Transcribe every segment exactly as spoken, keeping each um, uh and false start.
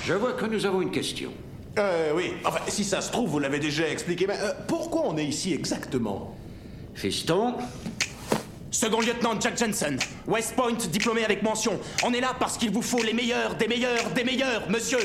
Je vois que nous avons une question. Euh, oui. Enfin, si ça se trouve, vous l'avez déjà expliqué, mais euh, pourquoi on est ici exactement? Fiston, Second lieutenant Jack Jensen, West Point diplômé avec mention. On est là parce qu'il vous faut les meilleurs, des meilleurs, des meilleurs, monsieur.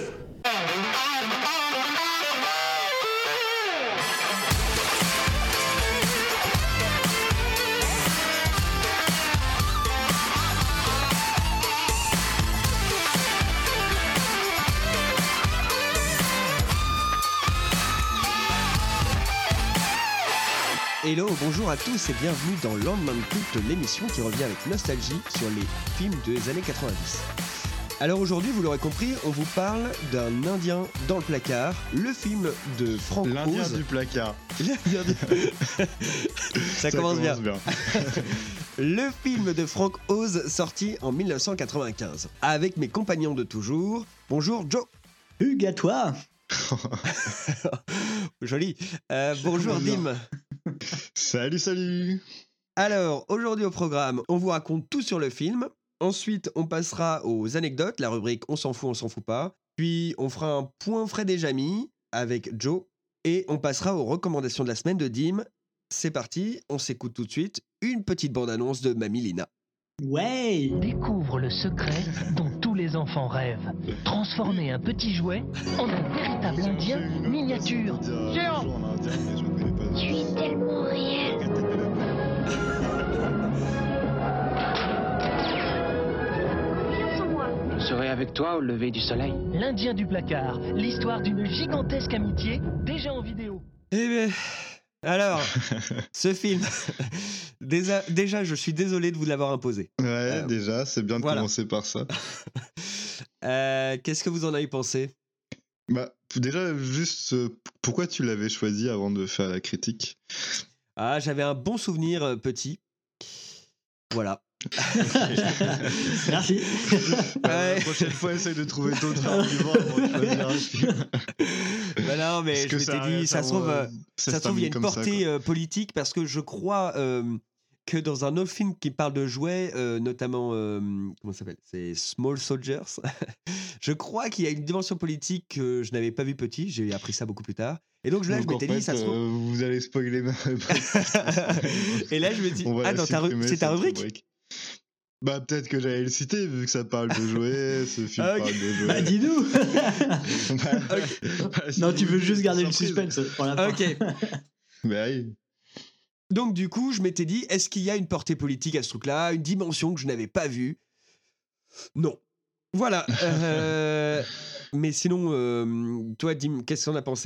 Hello, bonjour à tous et bienvenue dans Lendemain de culte, l'émission qui revient avec nostalgie sur les films des années quatre-vingt-dix. Alors aujourd'hui, vous l'aurez compris, on vous parle d'un Indien dans le placard, le film de Frank Oz. L'Indien du placard. L'Indien du... Ça, Ça commence, commence bien. bien. Le film de Frank Oz sorti en dix-neuf cent quatre-vingt-quinze. Avec mes compagnons de toujours. Bonjour Joe. Hugues à toi. Joli. Euh, bonjour Dim. Salut, salut. Alors, aujourd'hui au programme, on vous raconte tout sur le film. Ensuite, on passera aux anecdotes, la rubrique On s'en fout, on s'en fout pas. Puis, on fera un point frais des Jamis avec Joe. Et on passera aux recommandations de la semaine de Dim. C'est parti, on s'écoute tout de suite une petite bande-annonce de Mamie Lina. Ouais. Découvre le secret dont tous les enfants rêvent. Transformer un petit jouet en un véritable Indien miniature. Géant. Je suis tellement réel. Confiance en moi. Je serai avec toi au lever du soleil. L'Indien du placard, l'histoire d'une gigantesque amitié déjà en vidéo. Eh bien, alors, ce film, déjà, déjà, je suis désolé de vous l'avoir imposé. Ouais, euh, déjà, c'est bien de voilà. commencer par ça. euh, qu'est-ce que vous en avez pensé ? Bah, déjà, juste, euh, pourquoi tu l'avais choisi avant de faire la critique ? Ah, j'avais un bon souvenir euh, petit. Voilà. Merci. Ouais. La prochaine fois, essaye de trouver d'autres arguments avant de choisir un film. Bah non, mais parce je m'étais dit, ça se trouve, euh, ça se trouve, il y a une portée ça, euh, politique parce que je crois euh, que dans un autre film qui parle de jouets, euh, notamment, euh, comment ça s'appelle ? C'est Small Soldiers. Je crois qu'il y a une dimension politique que je n'avais pas vue petit. J'ai appris ça beaucoup plus tard. Et donc là, donc je m'étais dit, ça se trouve. Euh, vous allez spoiler ma Et là, je me dis, ah, dans ta ru- c'est ta rubrique, rubrique Bah, peut-être que j'allais le citer, vu que ça parle de jouets, ce film okay. parle de jouets. Bah, dis-nous. bah, okay. bah, non, tu veux juste garder le suspense pour la fin. Ok. Bah oui. Donc, du coup, je m'étais dit, est-ce qu'il y a une portée politique à ce truc-là, une dimension que je n'avais pas vue ? Non. Voilà. Euh... Mais sinon, euh... toi, Dim, qu'est-ce qu'on a pensé ?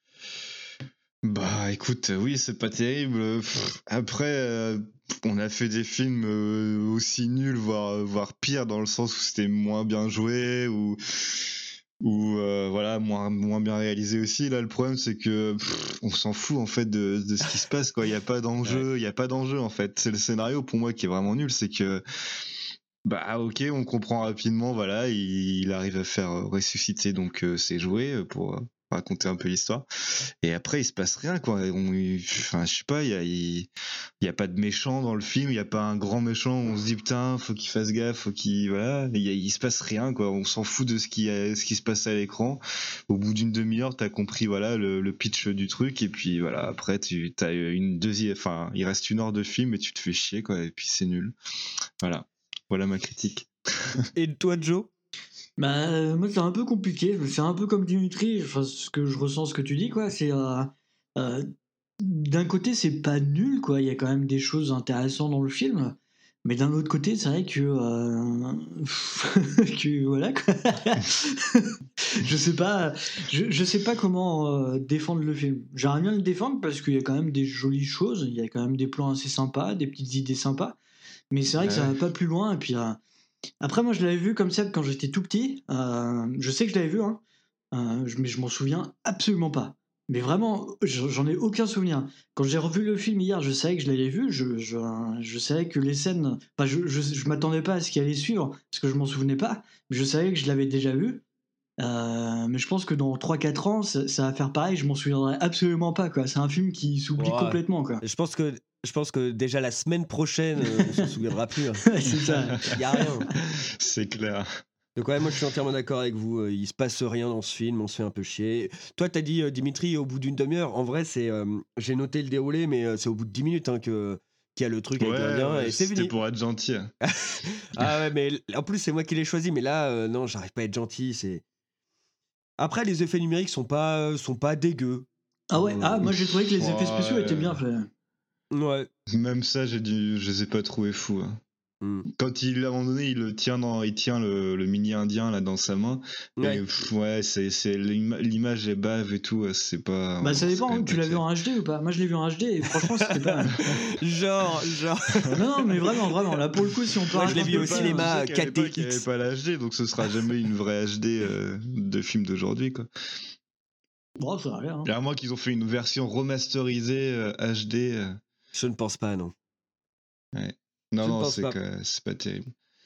Bah écoute, oui, c'est pas terrible. Pff, après, euh, on a fait des films euh, aussi nuls, voire, voire pire, dans le sens où c'était moins bien joué, ou, ou euh, voilà, moins, moins bien réalisé aussi. Là, le problème, c'est que pff, on s'en fout en fait de, de ce qui se passe, quoi. Il y a pas d'enjeu, il y a pas d'enjeu en fait. C'est le scénario pour moi qui est vraiment nul, c'est que bah ok, on comprend rapidement, voilà, il, il arrive à faire ressusciter donc euh, ses jouets pour raconter un peu l'histoire, et après il se passe rien, quoi. On, enfin je sais pas, il y a il, il y a pas de méchant dans le film, il y a pas un grand méchant où on se dit putain faut qu'il fasse gaffe, faut qu'il voilà, il, y a, il se passe rien, quoi. On s'en fout de ce qui a, ce qui se passe à l'écran. Au bout d'une demi-heure t'as compris voilà le, le pitch du truc, et puis voilà, après tu t'as une deuxième, enfin il reste une heure de film et tu te fais chier, quoi, et puis c'est nul. Voilà. Voilà ma critique. Et toi, Joe ? Bah, euh, moi, c'est un peu compliqué. C'est un peu comme Dimitri. Enfin, ce que je ressens, ce que tu dis, quoi. C'est euh, euh, d'un côté, c'est pas nul, quoi. Il y a quand même des choses intéressantes dans le film. Mais d'un autre côté, c'est vrai que, euh... que voilà, quoi. je sais pas, je, je sais pas comment euh, défendre le film. J'aimerais bien le défendre parce qu'il y a quand même des jolies choses. Il y a quand même des plans assez sympas, des petites idées sympas. Mais c'est vrai que ouais. Ça va pas plus loin. Et puis euh, après, moi, je l'avais vu comme ça quand j'étais tout petit. Euh, je sais que je l'avais vu, hein, euh, mais je m'en souviens absolument pas. Mais vraiment, j'en ai aucun souvenir. Quand j'ai revu le film hier, je savais que je l'avais vu. Je, je, je savais que les scènes. Enfin, je, je, je m'attendais pas à ce qui allait suivre parce que je m'en souvenais pas. Mais je savais que je l'avais déjà vu. Euh, mais je pense que dans trois quatre ans, ça, ça va faire pareil. Je m'en souviendrai absolument pas, quoi. C'est un film qui s'oublie wow. complètement, quoi. Je pense que. Je pense que déjà la semaine prochaine, on ne se souviendra plus. Hein. C'est ça. Il n'y a rien. C'est clair. Donc ouais, moi je suis entièrement d'accord avec vous. Il se passe rien dans ce film, on se fait un peu chier. Toi, t'as dit euh, Dimitri au bout d'une demi-heure. En vrai, c'est, euh, j'ai noté le déroulé, mais euh, c'est au bout de dix minutes hein, que qu'il y a le truc avec Ouais, l'Indien ouais, et c'est c'était fini. pour être gentil. Ah ouais, mais l- en plus c'est moi qui l'ai choisi, mais là euh, non, j'arrive pas à être gentil. C'est après les effets numériques sont pas euh, sont pas dégueux. Ah ouais, Euh, ah moi j'ai trouvé que les effets spéciaux Ouais. étaient bien faits. Ouais. Même ça, j'ai dû, je les ai pas trouvés fous. hein. Mm. Quand il, à un moment donné, il le tient dans, il tient le, le mini indien là dans sa main. Ouais. Et pff, ouais, c'est, c'est l'ima- l'image est bave et tout. ouais, C'est pas. Bah ça c'est dépend, quand même tu pas l'as vu terrible. en H D ou pas? Moi je l'ai vu en H D et franchement c'était pas mal. Genre, genre. Non, non, mais vraiment, vraiment, là pour le coup, si on peut Moi, je l'ai arrêter vu un au peu- cinéma. Je sais qu'à l'époque, il n'y avait quatre D X. pas la H D, donc ce sera jamais une vraie H D euh, de film d'aujourd'hui, quoi. Bon, ça a l'air. Hein. À moins qu'ils ont fait une version remasterisée euh, H D. euh, Je ne pense pas, non. ouais. Je Non, ne non, pense c'est, pas. que- c'est pas terrible.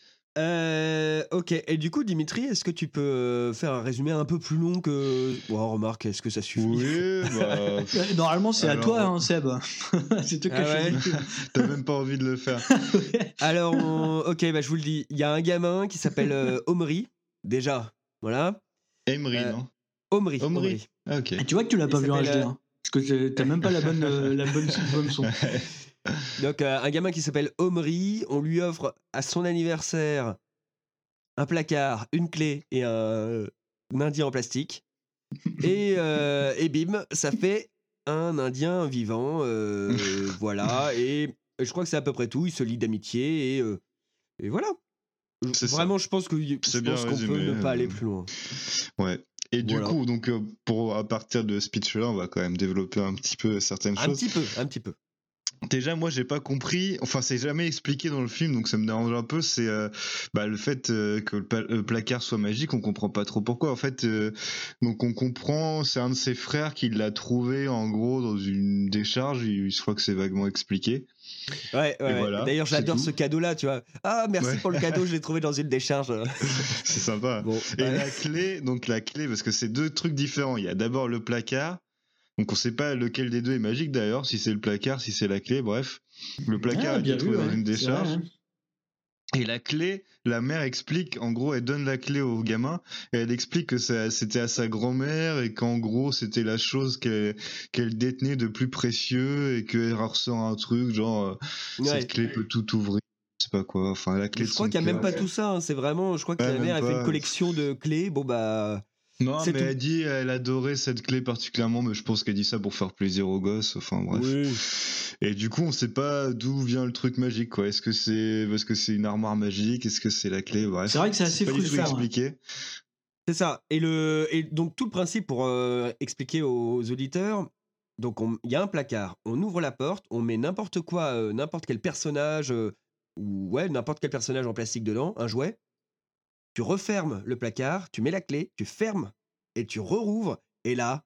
Euh, ok, et du coup, Dimitri, est-ce que tu peux euh, faire un résumé un peu plus long que. Bon, remarque, est-ce que ça suffit? Oui, bah. Euh, Normalement, c'est à Alors- toi, hein, Seb. c'est toi qui Ah as choisi ouais le film. T'as même pas envie de le faire. Alors, on- ok, bah, je vous le dis. Il y a un gamin qui s'appelle euh, Omri. Déjà, voilà. Emery, Euh, non Omri. Omri. Omri. Ah, ok. Et tu vois que tu l'as Il pas vu en H D. s'appelle, euh, Hein, parce que c'est- t'as même pas la bonne, euh, la bonne, bonne son. Donc, euh, un gamin qui s'appelle Omri. On lui offre à son anniversaire un placard, une clé et un, un indien en plastique. Et, euh, et bim, ça fait un indien vivant. euh, voilà. Et je crois que c'est à peu près tout. Il se lie d'amitié et, euh, et voilà. C'est ça. Vraiment, je pense que je C'est bien pense qu'on résumé, peut ne pas euh, aller plus loin. Ouais. Et du Voilà. coup, donc, euh, pour, à partir de ce speech-là, on va quand même développer un petit peu certaines Un choses. petit peu, un petit peu. Déjà, moi, j'ai pas compris, enfin, c'est jamais expliqué dans le film, donc ça me dérange un peu, c'est euh, bah, le fait euh, que le, pa- le placard soit magique, on comprend pas trop pourquoi. En fait, euh, donc on comprend, c'est un de ses frères qui l'a trouvé, en gros, dans une décharge, il, je crois que c'est vaguement expliqué. Ouais, ouais, Et ouais. voilà, D'ailleurs, c'est j'adore tout. ce cadeau-là, tu vois. Ah, merci Ouais. pour le cadeau, je l'ai trouvé dans une décharge. C'est sympa. Bon, Et ouais. la clé, donc la clé, parce que c'est deux trucs différents. Il y a d'abord le placard, donc on sait pas lequel des deux est magique d'ailleurs, si c'est le placard, si c'est la clé, bref. Le placard Ah, a bien été vu, trouvé dans ouais, une c'est décharge. vrai, hein. Et la clé, la mère explique, en gros, elle donne la clé au gamin, et elle explique que ça, c'était à sa grand-mère, et qu'en gros, c'était la chose qu'elle, qu'elle détenait de plus précieux, et qu'elle ressort un truc, genre, euh, Ouais. cette clé peut tout ouvrir, je sais pas quoi, enfin, la clé Je de crois son qu'il n'y a même cœur. pas tout ça. hein. C'est vraiment, je crois que Ouais, la même mère a fait pas. une collection de clés. Bon, bah. Non, C'est mais tout. elle dit, elle adorait cette clé particulièrement, mais je pense qu'elle dit ça pour faire plaisir aux gosses, enfin bref. Oui. Et du coup, on sait pas d'où vient le truc magique, quoi. Est-ce que c'est parce que c'est une armoire magique? Est-ce que c'est la clé? Bref. C'est vrai que c'est assez pas du tout frustrant, ouais. expliqué. C'est ça. Et, le, et donc, tout le principe pour euh, expliquer aux auditeurs, donc on- il y a un placard, on ouvre la porte, on met n'importe quoi, euh, n'importe quel personnage, euh, ou ouais, n'importe quel personnage en plastique dedans, un jouet. Tu refermes le placard, tu mets la clé, tu fermes et tu re-rouvres. Et là,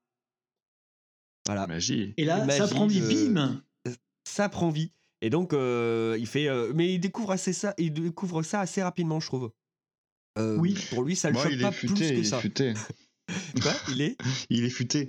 voilà, Magie. Et là, ça Magie prend vie, de- bim. ça prend vie. Et donc, euh, il fait. euh, mais il découvre, assez ça, il découvre ça assez rapidement, je trouve. Euh, Oui. Pour lui, ça le Moi, choque il pas est plus futé, que il est ça. futé. Quoi Il est Il est futé.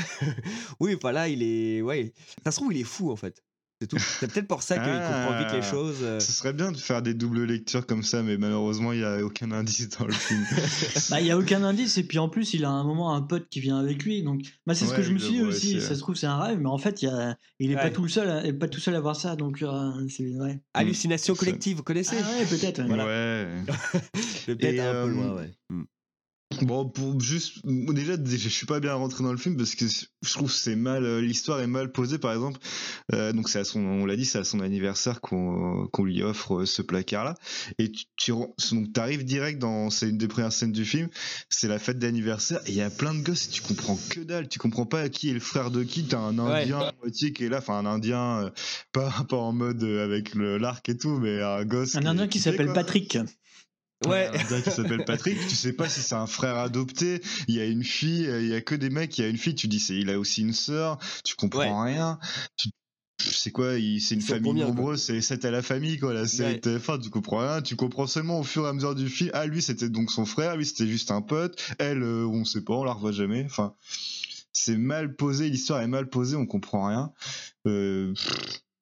Oui, voilà, il est. Ouais. Ça se trouve, il est fou, en fait. C'est tout. C'est peut-être pour ça qu'il comprend vite les Ah. choses. euh. Ce serait bien de faire des doubles lectures comme ça, mais malheureusement, il y a aucun indice dans le film. Bah, il y a aucun indice et puis en plus, il a à un moment un pote qui vient avec lui. Donc, bah, c'est ce Ouais, que je me il suis dit le voit aussi. aussi, Ça ouais. se trouve, c'est un rêve, mais en fait, il y a, il est pas Ouais. tout le seul, à, pas tout seul à voir ça. Donc, euh, c'est vrai. Hallucination Ça- collective, vous connaissez Ah ouais, peut-être. ouais. Voilà. Ouais. Mais peut-être Et, un euh, peu loin, ouais. Mm. Bon, pour juste déjà, je suis pas bien rentré dans le film parce que je trouve que c'est mal, euh, l'histoire est mal posée. Par exemple, euh, donc c'est à son, on l'a dit, c'est à son anniversaire qu'on qu'on lui offre euh, ce placard-là. Et tu, tu donc t'arrives direct dans, c'est une des premières scènes du film, c'est la fête d'anniversaire et il y a plein de gosses et tu comprends que dalle, tu comprends pas qui est le frère de qui. T'as un Indien à moitié qui est là, enfin un Indien, euh, pas pas en mode euh, avec le l'arc et tout, mais un gosse. Un Indien qui s'appelle quoi. Patrick. Ouais. Un gars qui s'appelle Patrick, tu sais pas si c'est un frère adopté, il y a une fille, il y a que des mecs, il y a une fille, tu dis c'est il a aussi une sœur, tu comprends rien. Tu c'est quoi, il, c'est une Ils sont famille combien, quoi nombreuse, c'est sept à la famille quoi, la série Ouais. T F un, tu comprends rien, tu comprends seulement au fur et à mesure du film. Ah lui c'était donc son frère, lui c'était juste un pote, elle euh, on sait pas, on la revoit jamais. Enfin, c'est mal posé, l'histoire est mal posée, on comprend rien. Euh,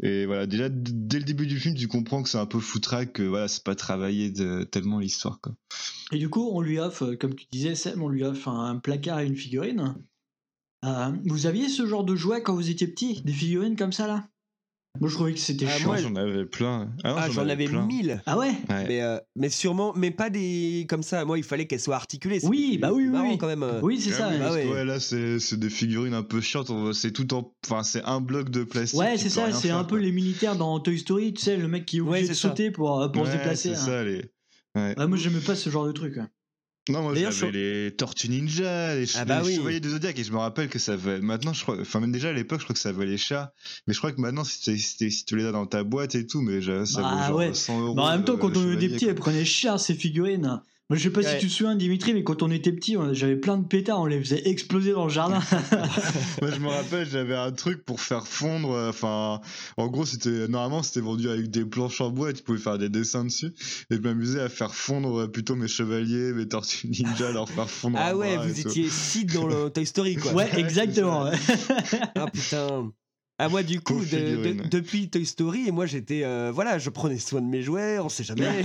Et voilà, déjà d- dès le début du film, tu comprends que c'est un peu foutraque, que voilà, c'est pas travaillé de, tellement l'histoire, quoi. Et du coup, on lui offre, comme tu disais, Sam, on lui offre un placard et une figurine. Euh, vous aviez ce genre de jouet quand vous étiez petit, des figurines comme ça là? Moi, je trouvais que c'était Ah, chiant. moi, J'en avais plein. Ah, non, Ah, j'en avais plein. mille. Ah ouais? Ouais. Mais, euh, mais sûrement, mais pas des comme ça. Moi, il fallait qu'elles soient articulées. Oui, bah oui, oui, marrant oui. quand même. euh. Oui, c'est Ah ça. oui, ouais. bah parce que, ouais. ouais, là c'est c'est des figurines un peu chiantes, on- c'est tout en enfin c'est un bloc de plastique. Ouais, tu c'est peux ça, rien c'est faire, un peu quoi. les militaires dans Toy Story, tu sais, le mec qui est obligé Ouais, de c'est ça. sauter pour, euh, pour se Ouais, déplacer. c'est hein. ça les ouais. Ouais, moi, j'aimais pas ce genre de truc. ouais. Non, moi D'ailleurs, j'avais je- les Tortues Ninja, les, ch- Ah bah les oui. Chevaliers du Zodiac, et je me rappelle que ça valait. Maintenant, je crois. Enfin, même déjà à l'époque, je crois que ça valait cher. Mais je crois que maintenant, si, t'es- si, t'es- si tu les as dans ta boîte et tout, mais já- ça Bah vaut genre ouais. cent euros. Bah, en même temps, euh, quand le on était chevalier, petits, quoi. elles prenaient cher ces figurines. Moi, je sais pas Ouais. si tu te souviens, Dimitri, mais quand on était petits, on- j'avais plein de pétards, on les faisait exploser dans le jardin. Moi, je me rappelle, j'avais un truc pour faire fondre. euh, Enfin, en gros, c'était normalement c'était vendu avec des planches en bois et tu pouvais faire des dessins dessus. Et je m'amusais à faire fondre euh, plutôt mes chevaliers, mes Tortues Ninja, leur faire fondre. Ah un ouais, bras et vous tout. étiez Sid dans le Toy Story quoi. Ouais, exactement. ouais. Ah putain. Ah moi du coup Pauvre de- de- figurine. depuis Toy Story et moi j'étais euh, voilà je prenais soin de mes jouets on sait jamais.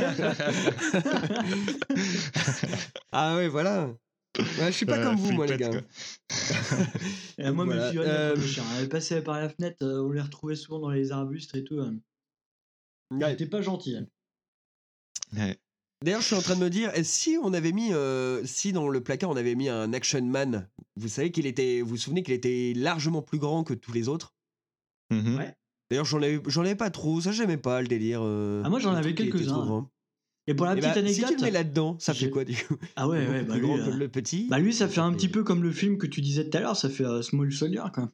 Ah ouais voilà. Ouais, je suis pas Euh, comme vous moi les flippette, gars. quoi. Et moi, Voilà. mes figurines, elles Euh, prenaient cher. Elles passaient par la fenêtre, euh, on les retrouvait souvent dans les arbustes et tout. euh. Ouais. C'était pas gentil. hein. Ouais. D'ailleurs, je suis en train de me dire, et si on avait mis, euh, si dans le placard on avait mis un Action Man, vous savez qu'il était, vous vous souvenez qu'il était largement plus grand que tous les autres. Mhm. Ouais. D'ailleurs, j'en avais, j'en avais pas trop, ça j'aimais pas le délire. euh, Ah, moi, j'en le avais truc qui était quelques-uns, trop ouais. grand. Et pour la Eh petite bah, si anecdote. tu le mets là-dedans, ça j'ai- fait quoi du coup? Ah ouais, ouais, Beaucoup bah plus lui, grand que euh, le petit. bah lui, ça fait un fait- petit peu comme le film que tu disais tout à l'heure, ça fait euh, Small Soldier, quoi.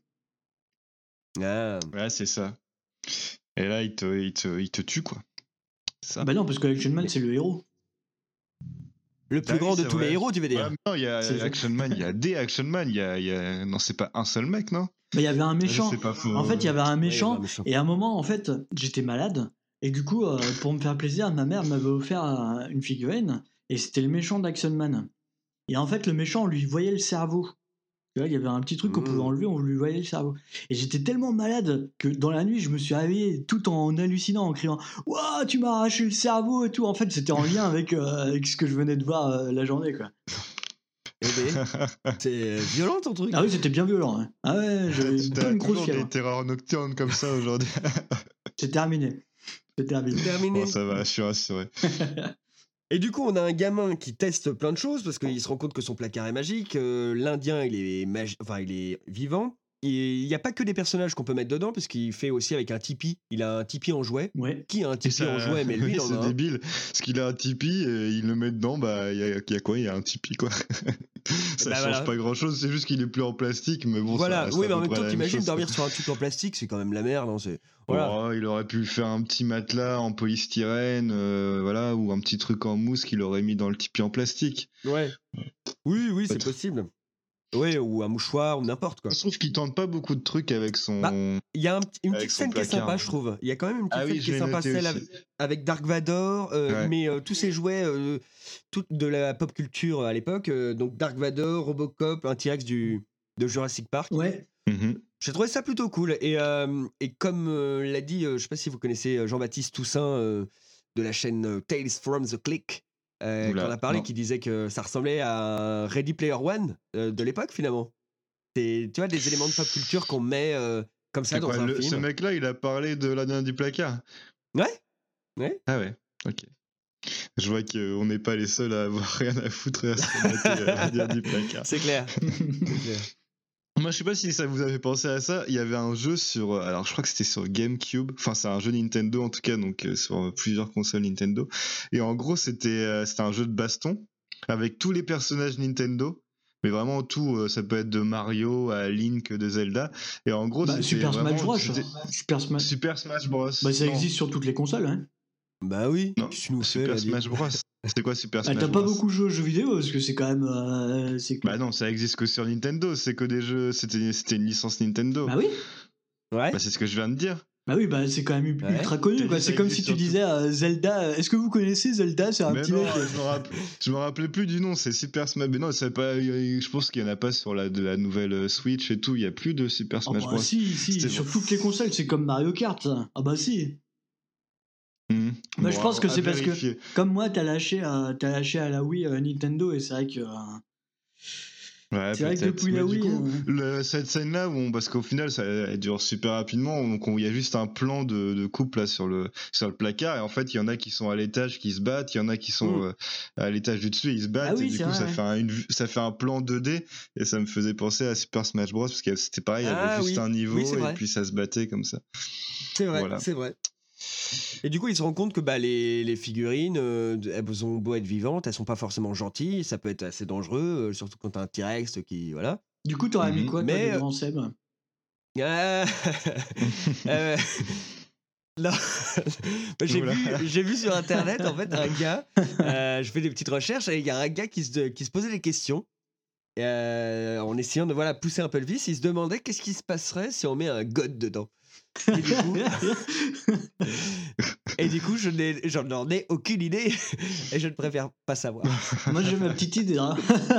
Ah. Ouais, c'est ça. Et là, il te, il te, il te tue, quoi. Ça. Bah non, parce que Action Man, c'est le héros. Le Ah plus oui, grand de c'est tous vrai. les héros, tu veux dire? Ouais, non, il y a C'est ça. Action Man, il y a des Action Man, il y a, il y a... Non, c'est pas un seul mec, non? Bah il y avait un méchant. C'est pas faux. En fait, il y avait un Ouais, il y méchant. avait un méchant. Et à un moment, en fait, j'étais malade. Et du coup, euh, pour me faire plaisir, ma mère m'avait offert euh, une figurine. Et c'était le méchant d'Action Man. Et en fait, le méchant, on lui voyait le cerveau. Tu vois, il y avait un petit truc qu'on Mmh. pouvait enlever, on lui voyait le cerveau. Et j'étais tellement malade que dans la nuit, je me suis réveillé tout en hallucinant, en criant « Ouah, tu m'as arraché le cerveau !» et tout. En fait, c'était en lien avec, euh, avec ce que je venais de voir euh, la journée, quoi. Eh ben, c'est violent ton truc. Ah oui, c'était bien violent. hein. Ah ouais, j'avais une T'as bonne grosse toujours fièvre. des terreurs nocturnes comme ça aujourd'hui. C'est terminé. C'est terminé. Terminé. Bon, ça va, je suis rassuré. Et du coup, on a un gamin qui teste plein de choses parce qu'il se rend compte que son placard est magique. euh, L'Indien, il est magi- enfin, il est vivant. Et il n'y a pas que des personnages qu'on peut mettre dedans parce qu'il fait aussi avec un Tipeee. Il a un Tipeee en jouet. Ouais. Qui a un Et Tipeee en jouet Mais lui, oui, il en c'est a un. débile. Parce qu'il a un Tipeee et il le met dedans, bah, il y a, il y a quoi? Il y a un Tipeee, quoi. Ça Bah, change voilà. pas grand chose, c'est juste qu'il est plus en plastique, mais bon, ça Voilà, reste oui, à mais en peu même près temps, la même t'imagines chose, dormir quoi. sur un truc en plastique, c'est quand même la merde. Hein, c'est... Voilà. Oh, il aurait pu faire un petit matelas en polystyrène, euh, voilà, ou un petit truc en mousse qu'il aurait mis dans le Tipeee en plastique. Ouais. Oui, oui, c'est Peut-être. possible. Ouais, ou un mouchoir, ou n'importe quoi. Je trouve qu'il tente pas beaucoup de trucs avec son. Bah, Il y a un petit- une Avec petite son scène qui est placard. sympa, je trouve. Il y a quand même une petite Ah oui, scène je qui est l'ai sympa, noté celle aussi. avec, avec Dark Vador, euh, Ouais. mais euh, tous ces jouets euh, tout de la pop culture à l'époque, euh, donc Dark Vador, Robocop, un T-Rex du, de Jurassic Park. Ouais. Mhm. J'ai trouvé ça plutôt cool. Et, euh, et comme euh, l'a dit, euh, je sais pas si vous connaissez euh, Jean-Baptiste Toussaint euh, de la chaîne euh, Tales from the Click, euh, qui Oula, en a parlé, non. qui disait que ça ressemblait à un Ready Player One euh, de l'époque finalement. C'est, tu vois, des éléments de pop culture qu'on met euh, comme ça C'est dans quoi, un le- ce film. mec-là, il a parlé de l'Indien du placard. Ouais, ouais. Ah ouais, ok. Je vois qu'on n'est pas les seuls à avoir rien à foutre et à se mater euh, l'Indien du placard. C'est clair. C'est clair. Moi, je sais pas si ça vous avait pensé à ça. Il y avait un jeu sur. euh, Alors, je crois que c'était sur GameCube. Enfin, c'est un jeu Nintendo en tout cas, donc euh, sur euh, plusieurs consoles Nintendo. Et en gros, c'était euh, c'était un jeu de baston avec tous les personnages Nintendo. Mais vraiment tout, euh, ça peut être de Mario à Link, de Zelda. Et en gros, Bah, c'était Super vraiment- Smash Bros. c'était- Super Smash. Super Smash Bros. Bah, ça Non. existe sur toutes les consoles. Hein. Bah oui, Non, qu'est-ce que tu nous fais Super là, dis- Smash Bros. C'était quoi Super Ah, Smash t'as Bros? pas beaucoup joué aux jeux vidéo parce que c'est quand même. euh, c'est que- Bah non, ça existe que sur Nintendo. C'est que des jeux. C'était c'était une licence Nintendo. Bah oui. Ouais. Bah, c'est ce que je viens de dire. Bah oui, bah c'est quand même Ouais. ultra connu. Quoi. C'est comme si tu disais à Zelda, euh, est-ce que vous connaissez Zelda? C'est un Mais petit non, mec. je me, rappelais, je me rappelais plus du nom, c'est Super Smash. Mais non, c'est pas, je pense qu'il y en a pas sur la, de la nouvelle Switch et tout. Il y a plus de Super Ah Smash bah Bros. si, si, C'était sur bon. toutes les consoles, c'est comme Mario Kart. Ça. Ah bah si. Mmh. Bah, Bon, je pense à- que à c'est parce que, vérifier. comme moi, t'as lâché, à- t'as lâché à la Wii euh, Nintendo, et c'est vrai que. euh, Ouais, c'est vrai que peut-être. depuis Mais la du Wii. coup, euh, le- cette scène-là, où on- parce qu'au final, ça elle dure super rapidement, donc on- il y a juste un plan de, de couple là sur le sur le placard, et en fait, il y en a qui sont à l'étage qui se battent, il y en a qui sont Mm. euh, à l'étage du dessus, ils se battent, Ah oui, et du c'est coup, vrai, ça ouais. fait un une vue- ça fait un plan deux D, et ça me faisait penser à Super Smash Bros parce que c'était pareil, il y avait Ah juste oui. un niveau Oui, c'est et vrai. puis ça se battait comme ça. C'est vrai, Voilà. c'est vrai. Et du coup, ils se rendent compte que bah, les, les figurines, euh, elles ont beau être vivantes, elles sont pas forcément gentilles, ça peut être assez dangereux, euh, surtout quand t'as un T-Rex qui. Voilà. Du coup, t'aurais mis Mhm. quoi, toi, Mais, de grand Seb? Ah, euh, non. j'ai, Oula. vu, j'ai vu sur internet en fait un gars, euh, je fais des petites recherches et il y a un gars qui se, qui se posait des questions euh, en essayant de voilà, pousser un peu le vice. Il se demandait qu'est-ce qui se passerait si on met un god dedans. Et du coup, et du coup je n'ai, j'en ai aucune idée et je ne préfère pas savoir. Moi, j'ai ma petite idée. Hein.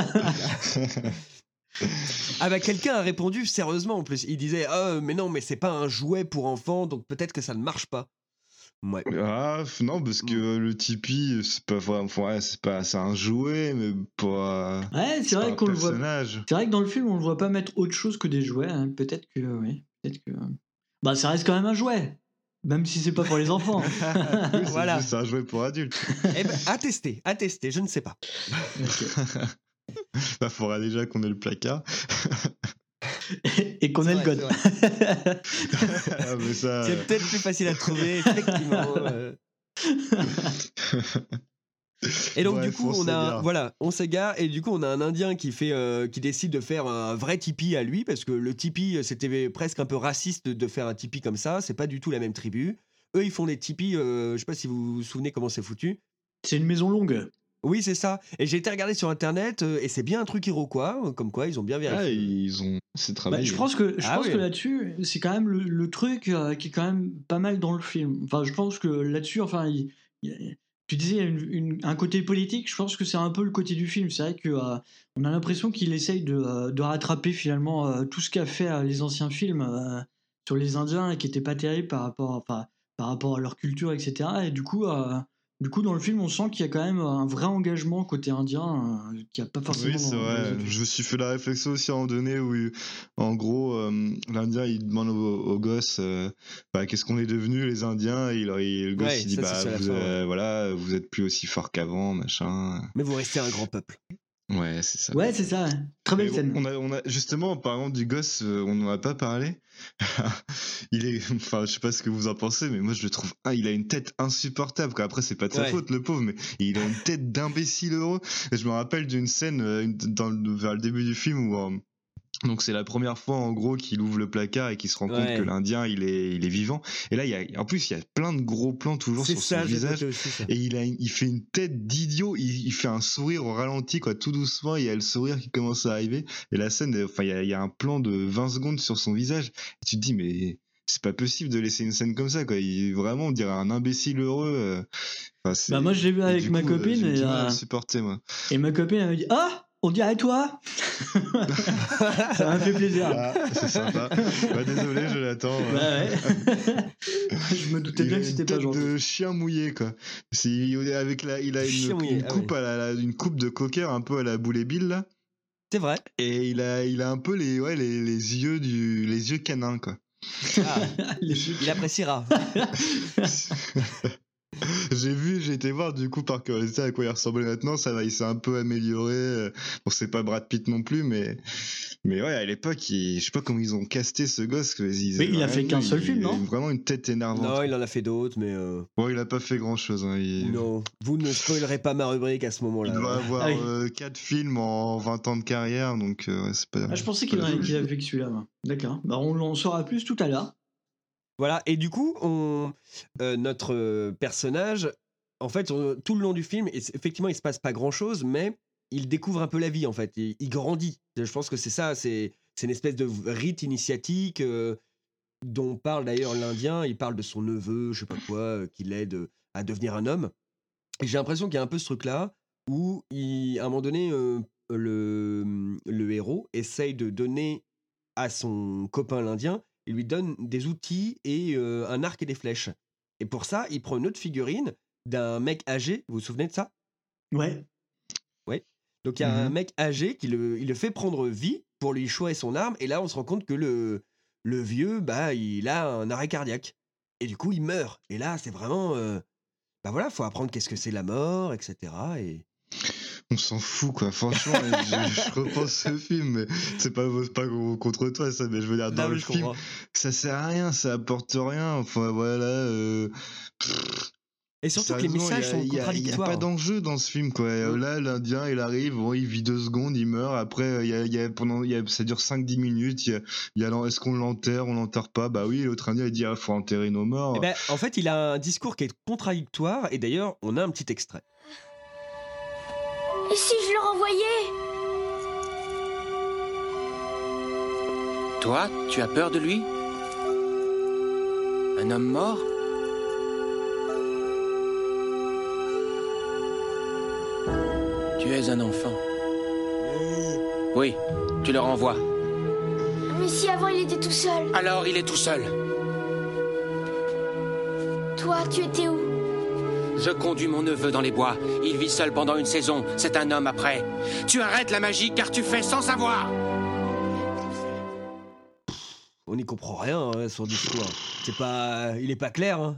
Ah bah quelqu'un a répondu sérieusement en plus. Il disait oh mais non mais c'est pas un jouet pour enfants donc peut-être que ça ne marche pas. Ouais. Ah f- non, parce que le Tipeee, c'est pas vraiment, ouais, c'est pas, c'est un jouet, mais pas. Ouais, c'est c'est pas vrai un qu'on le voit. personnage. C'est vrai que dans le film, on le voit pas mettre autre chose que des jouets. Hein. Peut-être que, oui. Peut-être que. Bah, ça reste quand même un jouet. Même si c'est pas pour les enfants. Oui, c'est Voilà. juste un jouet pour adultes. Eh ben, à tester, à tester, je ne sais pas. Ok. Bah, faudra déjà qu'on ait le placard. Et qu'on C'est ait le vrai, god. c'est vrai. Ah, mais ça. C'est peut-être plus facile à trouver, effectivement. euh. Et donc Bref, du coup, on on, a, s'égare. voilà, on s'égare et du coup, on a un Indien qui fait, euh, qui décide de faire un vrai Tipeee à lui parce que le Tipeee, c'était presque un peu raciste de faire un Tipeee comme ça. C'est pas du tout la même tribu. Eux, ils font des Tipeee. Euh, je sais pas si vous vous souvenez comment c'est foutu. C'est une maison longue. Oui, c'est ça. Et j'ai été regarder sur internet euh, et c'est bien un truc iroquois, euh, comme quoi ils ont bien Ah, vérifié. ils ont. C'est Bah, travaillé. je pense que, je Ah pense oui. que là-dessus, c'est quand même le, le truc euh, qui est quand même pas mal dans le film. Enfin, je pense que là-dessus, enfin, il- il- tu disais il y a une- une- un côté politique, je pense que c'est un peu le côté du film. C'est vrai que euh, on a l'impression qu'il essaye de, euh, de rattraper finalement euh, tout ce qu'a fait euh, les anciens films euh, sur les Indiens et qui n'étaient pas terribles par rapport, enfin, par rapport à leur culture, et cetera. Et du coup, euh, du coup, dans le film, on sent qu'il y a quand même un vrai engagement côté indien euh, qu'il n'y a pas forcément Oui, c'est dans, dans les vrai. autres films. Je me suis fait la réflexion aussi à un moment donné où, en gros, euh, l'Indien il demande au, au gosse euh, bah, qu'est-ce qu'on est devenu les Indiens et, il, et le gosse Ouais, il dit ça, c'est bah sur la vous, fin, euh, voilà vous êtes plus aussi fort qu'avant machin. Mais vous restez un grand peuple. Ouais, c'est ça. Ouais, c'est ça. Très Mais belle bon, scène. on a, on a justement en parlant du gosse, euh, on n'en a pas parlé. Il est, enfin, je sais pas ce que vous en pensez, mais moi je le trouve, ah, il a une tête insupportable. Quoi. Après, c'est pas de sa Ouais. faute, le pauvre, mais il a une tête d'imbécile heureux. Et je me rappelle d'une scène euh, une- dans, le- vers le début du film où. euh, donc c'est la première fois en gros qu'il ouvre le placard et qu'il se rend compte Ouais. que l'Indien il est, il est vivant. Et là il y a, en plus il y a plein de gros plans toujours C'est sur ça, son j'ai visage. noté aussi ça. Et il, a, une- il fait une tête d'idiot, il, il fait un sourire au ralenti, quoi, tout doucement, il y a le sourire qui commence à arriver. Et la scène, enfin, il y a, il y a un plan de vingt secondes sur son visage. Et tu te dis, mais c'est pas possible de laisser une scène comme ça, quoi. Il, vraiment, on dirait un imbécile heureux. euh. Enfin, c'est- Bah, moi, je l'ai vu et avec du ma coup, copine J'ai et, du mal à euh, le supporter, moi. et ma copine elle me dit ah on dirait toi. Ça m'a fait plaisir. Ah, c'est sympa. Bah, désolé, je l'attends. Bah ouais. Je me doutais Il bien a que une c'était pas tête gentil. de chien mouillé, quoi. C'est, il est avec la, il a une, Chien mouillé, une ah coupe oui. à la, la- une coupe de cocker un peu à la Boulet Bill, là. C'est vrai. Et il a, il a un peu les, ouais, les, les yeux du, les yeux canins, quoi. Ah, Les- il appréciera. J'ai vu, j'ai été voir du coup par curiosité à quoi il ressemblait maintenant. Ça va, il s'est un peu amélioré. euh, Bon, c'est pas Brad Pitt non plus, mais mais ouais, à l'époque, il- je sais pas comment ils ont casté ce gosse. que ils- Mais il a rien fait vu, qu'un seul il- film, il a non vraiment une tête énervante. Non, il en a fait d'autres, mais euh, Bon, il a pas fait grand chose. Hein. Il... non. Vous ne spoilerez pas ma rubrique à ce il moment-là. doit avoir Ah oui. euh, quatre films en vingt ans de carrière, donc euh, ouais, c'est pas. Ah, je pensais c'est qu'il pas en la avait, folie. qu'il avait fait que celui-là. moi. D'accord. Bah, on en saura plus tout à l'heure. Voilà, et du coup, on, euh, notre euh, personnage, en fait, on- tout le long du film, et c'est- effectivement, il se passe pas grand-chose, mais il découvre un peu la vie, en fait. Il, il grandit. Je pense que c'est ça, c'est c'est une espèce de rite initiatique. euh, dont parle d'ailleurs l'Indien. Il parle de son neveu, je sais pas quoi, euh, qui l'aide à devenir un homme. Et j'ai l'impression qu'il y a un peu ce truc-là où, il, à un moment donné, euh, le, le héros essaye de donner à son copain l'Indien, il lui donne des outils et euh, un arc et des flèches. Et pour ça, il prend une autre figurine d'un mec âgé. Vous vous souvenez de ça ? Ouais. Ouais. Donc il y a mm-hmm. un mec âgé qui le, il le fait prendre vie pour lui choisir son arme. Et là, on se rend compte que le, le vieux, bah, il a un arrêt cardiaque. Et du coup, il meurt. Et là, c'est vraiment... Euh, bah voilà, faut apprendre qu'est-ce que c'est la mort, et cetera. Et... On s'en fout, quoi. Franchement, je, je repense ce film, mais c'est pas, pas contre toi, ça, mais je veux dire, dans non, le film, comprends. Ça sert à rien, ça apporte rien. Enfin, voilà. Euh... Et surtout que les messages sont contradictoires. Il n'y a pas d'enjeu dans ce film, quoi. Mmh. Là, l'Indien, il arrive, bon, il vit deux secondes, il meurt. Après, y a, y a, pendant, y a, ça dure cinq dix minutes. Y a, y a, est-ce qu'on l'enterre, on l'enterre pas ? Bah oui, l'autre Indien, il dit, ah, faut enterrer nos morts. Et ben, en fait, il a un discours qui est contradictoire. Et d'ailleurs, on a un petit extrait. Et si je le renvoyais ? Toi, tu as peur de lui ? Un homme mort ? Tu es un enfant. Oui, tu le renvoies. Mais si avant il était tout seul ? Alors il est tout seul. Toi, tu étais où ? Je conduis mon neveu dans les bois. Il vit seul pendant une saison. C'est un homme après. Tu arrêtes la magie car tu fais sans savoir. On n'y comprend rien, hein, son discours. C'est pas... Il est pas clair, hein.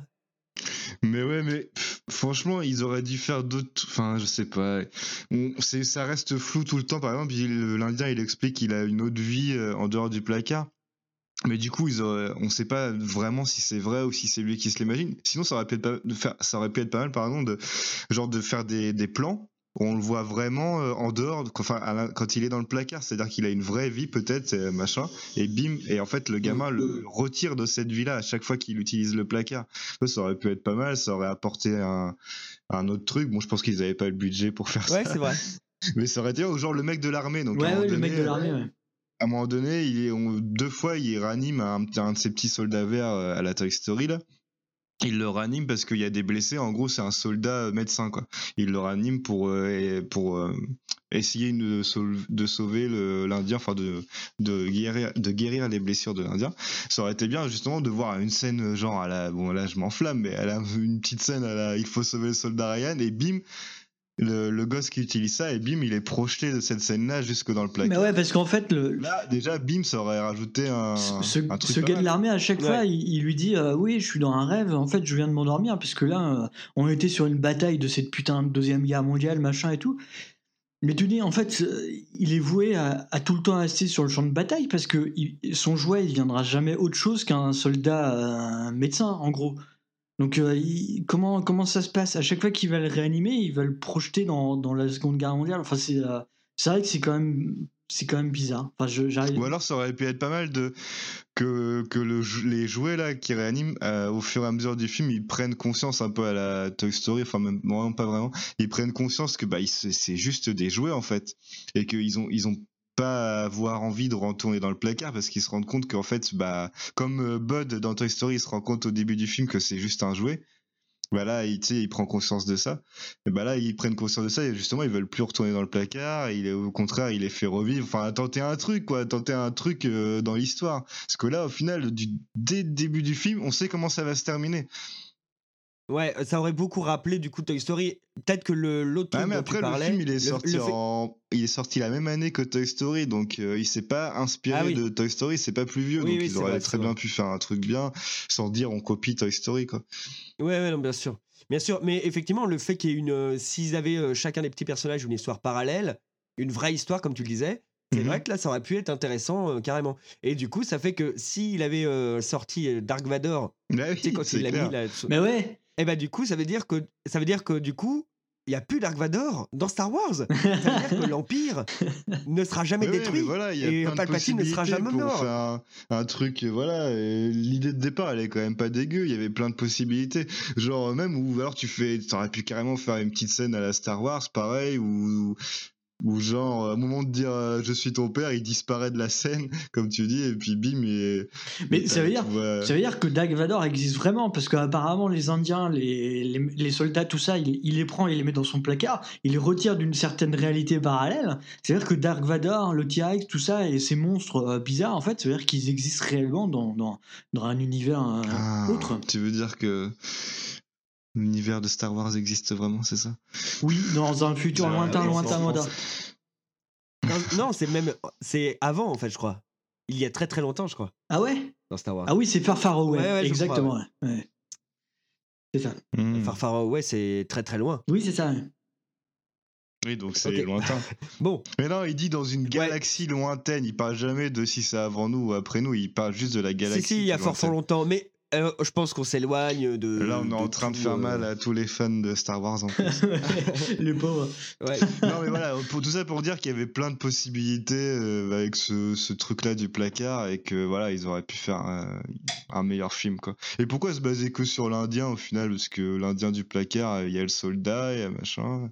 Mais ouais, mais pff, franchement, ils auraient dû faire d'autres. Enfin, je sais pas. On, c'est, ça reste flou tout le temps. Par exemple, il, l'Indien, il explique qu'il a une autre vie euh, en dehors du placard. Mais du coup, ils auraient, on sait pas vraiment si c'est vrai ou si c'est lui qui se l'imagine. Sinon, ça aurait pu être pas, de faire, ça aurait pu être pas mal, pardon, de genre de faire des, des plans où on le voit vraiment euh, en dehors, enfin la, quand il est dans le placard, c'est-à-dire qu'il a une vraie vie peut-être, euh, machin, et bim, et en fait le gamin le retire de cette vie-là à chaque fois qu'il utilise le placard. Ça, ça aurait pu être pas mal, ça aurait apporté un, un autre truc. Bon, je pense qu'ils avaient pas le budget pour faire ouais, ça. Ouais, c'est vrai. Mais ça aurait été genre le mec de l'armée. Donc ouais, ouais, donné, le mec de l'armée, ouais. À un moment donné, il est, on, deux fois, il ranime un, un de ses petits soldats verts à la Toy Story, là. Il le ranime parce qu'il y a des blessés. En gros, c'est un soldat médecin, quoi. Il le ranime pour, euh, pour euh, essayer de, de sauver le, l'Indien, enfin de, de, guérir, de guérir les blessures de l'Indien. Ça aurait été bien, justement, de voir une scène genre à la... Bon, là, je m'enflamme, mais elle a une petite scène à la... Il faut sauver le soldat Ryan, et bim, Le, le gosse qui utilise ça, et bim, il est projeté de cette scène-là jusque dans le placard. Mais ouais, parce qu'en fait, le... là, déjà, bim, ça aurait rajouté un. Ce, un truc ce gars de l'armée, à chaque ouais. fois, il, il lui dit euh, oui, je suis dans un rêve, en fait, je viens de m'endormir, parce que là, euh, on était sur une bataille de cette putain de Deuxième Guerre mondiale, machin et tout. Mais tu dis, en fait, euh, il est voué à, à tout le temps rester sur le champ de bataille, parce que il, son jouet, il viendra jamais autre chose qu'un soldat euh, médecin, en gros. Donc euh, il, comment, comment ça se passe ? À chaque fois qu'ils veulent le réanimer, ils veulent le projeter dans, dans la Seconde Guerre mondiale. Enfin, c'est, euh, c'est vrai que c'est quand même, c'est quand même bizarre. Enfin, je, j'arrive... Ou alors ça aurait pu être pas mal de, que, que le, les jouets là, qui réaniment, euh, au fur et à mesure du film, ils prennent conscience un peu à la Toy Story, enfin même non, pas vraiment, ils prennent conscience que bah, ils, c'est juste des jouets en fait. Et qu'ils ont, ils ont pas avoir envie de retourner dans le placard parce qu'ils se rendent compte qu'en fait, bah, comme Bud dans Toy Story, il se rend compte au début du film que c'est juste un jouet. Bah là, il, il prend conscience de ça. Et bah là, ils prennent conscience de ça et justement, ils veulent plus retourner dans le placard. Il est, au contraire, il les fait revivre. Enfin, tenter un truc, quoi. Tenter un truc euh, dans l'histoire. Parce que là, au final, du, dès le début du film, on sait comment ça va se terminer. Ouais, ça aurait beaucoup rappelé du coup Toy Story. Peut-être que le, l'autre truc ah, mais dont après, tu parlais... le film, il est, sorti le, le fait... en... il est sorti la même année que Toy Story, donc euh, il s'est pas inspiré ah, oui. de Toy Story, c'est pas plus vieux, oui, donc oui, ils auraient vrai, très bien vrai. pu faire un truc bien, sans dire on copie Toy Story, quoi. Ouais, ouais, non, bien sûr. Bien sûr, mais effectivement, le fait qu'il y ait une... Euh, s'ils avaient euh, chacun des petits personnages une histoire parallèle, une vraie histoire, comme tu le disais, c'est mm-hmm. vrai que là, ça aurait pu être intéressant, euh, carrément. Et du coup, ça fait que s'il avait euh, sorti Dark Vador, bah oui, tu sais, quand il l'a mis... Là, mais ouais. Et bah du coup, ça veut dire que, ça veut dire que du coup, il n'y a plus Dark Vador dans Star Wars. Ça veut dire que l'Empire ne sera jamais oui, détruit. Voilà, et Palpatine ne sera jamais mort. Faire un, un truc, voilà. Et l'idée de départ, elle est quand même pas dégueu. Il y avait plein de possibilités. Genre même où alors tu fais, t'aurais pu carrément faire une petite scène à la Star Wars, pareil, ou Ou genre, à un moment de dire euh, je suis ton père, il disparaît de la scène, comme tu dis, et puis bim, et. Mais ça veut, dire, vois... ça veut dire que Dark Vador existe vraiment, parce qu'apparemment, les Indiens, les, les, les soldats, tout ça, il, il les prend, il les met dans son placard, il les retire d'une certaine réalité parallèle. C'est-à-dire que Dark Vador, le T-Rex, tout ça, et ces monstres euh, bizarres, en fait, ça veut dire qu'ils existent réellement dans, dans, dans un univers euh, ah, autre. Tu veux dire que. L'univers de Star Wars existe vraiment, c'est ça? Oui, dans un futur lointain, oui, lointain, lointain. Non, non, c'est même c'est avant en fait, je crois. Il y a très très longtemps, je crois. Ah ouais? Dans Star Wars. Ah oui, c'est Far Far Away. Ouais, ouais, exactement. Crois, ouais. Ouais. C'est ça. Mmh. Far Far Away, c'est très très loin. Oui, c'est ça. Ouais. Oui, donc c'est okay. lointain. Bon. Mais non, il dit dans une galaxie ouais. lointaine. Il parle jamais de si c'est avant nous ou après nous. Il parle juste de la galaxie. Si, si, il y a fort fort longtemps. Mais euh, je pense qu'on s'éloigne de. Là, on est de en train tout, de faire euh... mal à tous les fans de Star Wars en plus. Les pauvres. Ouais. Non, mais voilà, pour tout ça pour dire qu'il y avait plein de possibilités euh, avec ce, ce truc-là du placard et que voilà, ils auraient pu faire un, un meilleur film, quoi. Et pourquoi se baser que sur l'Indien au final? Parce que l'Indien du placard, il y a le soldat, il y a machin.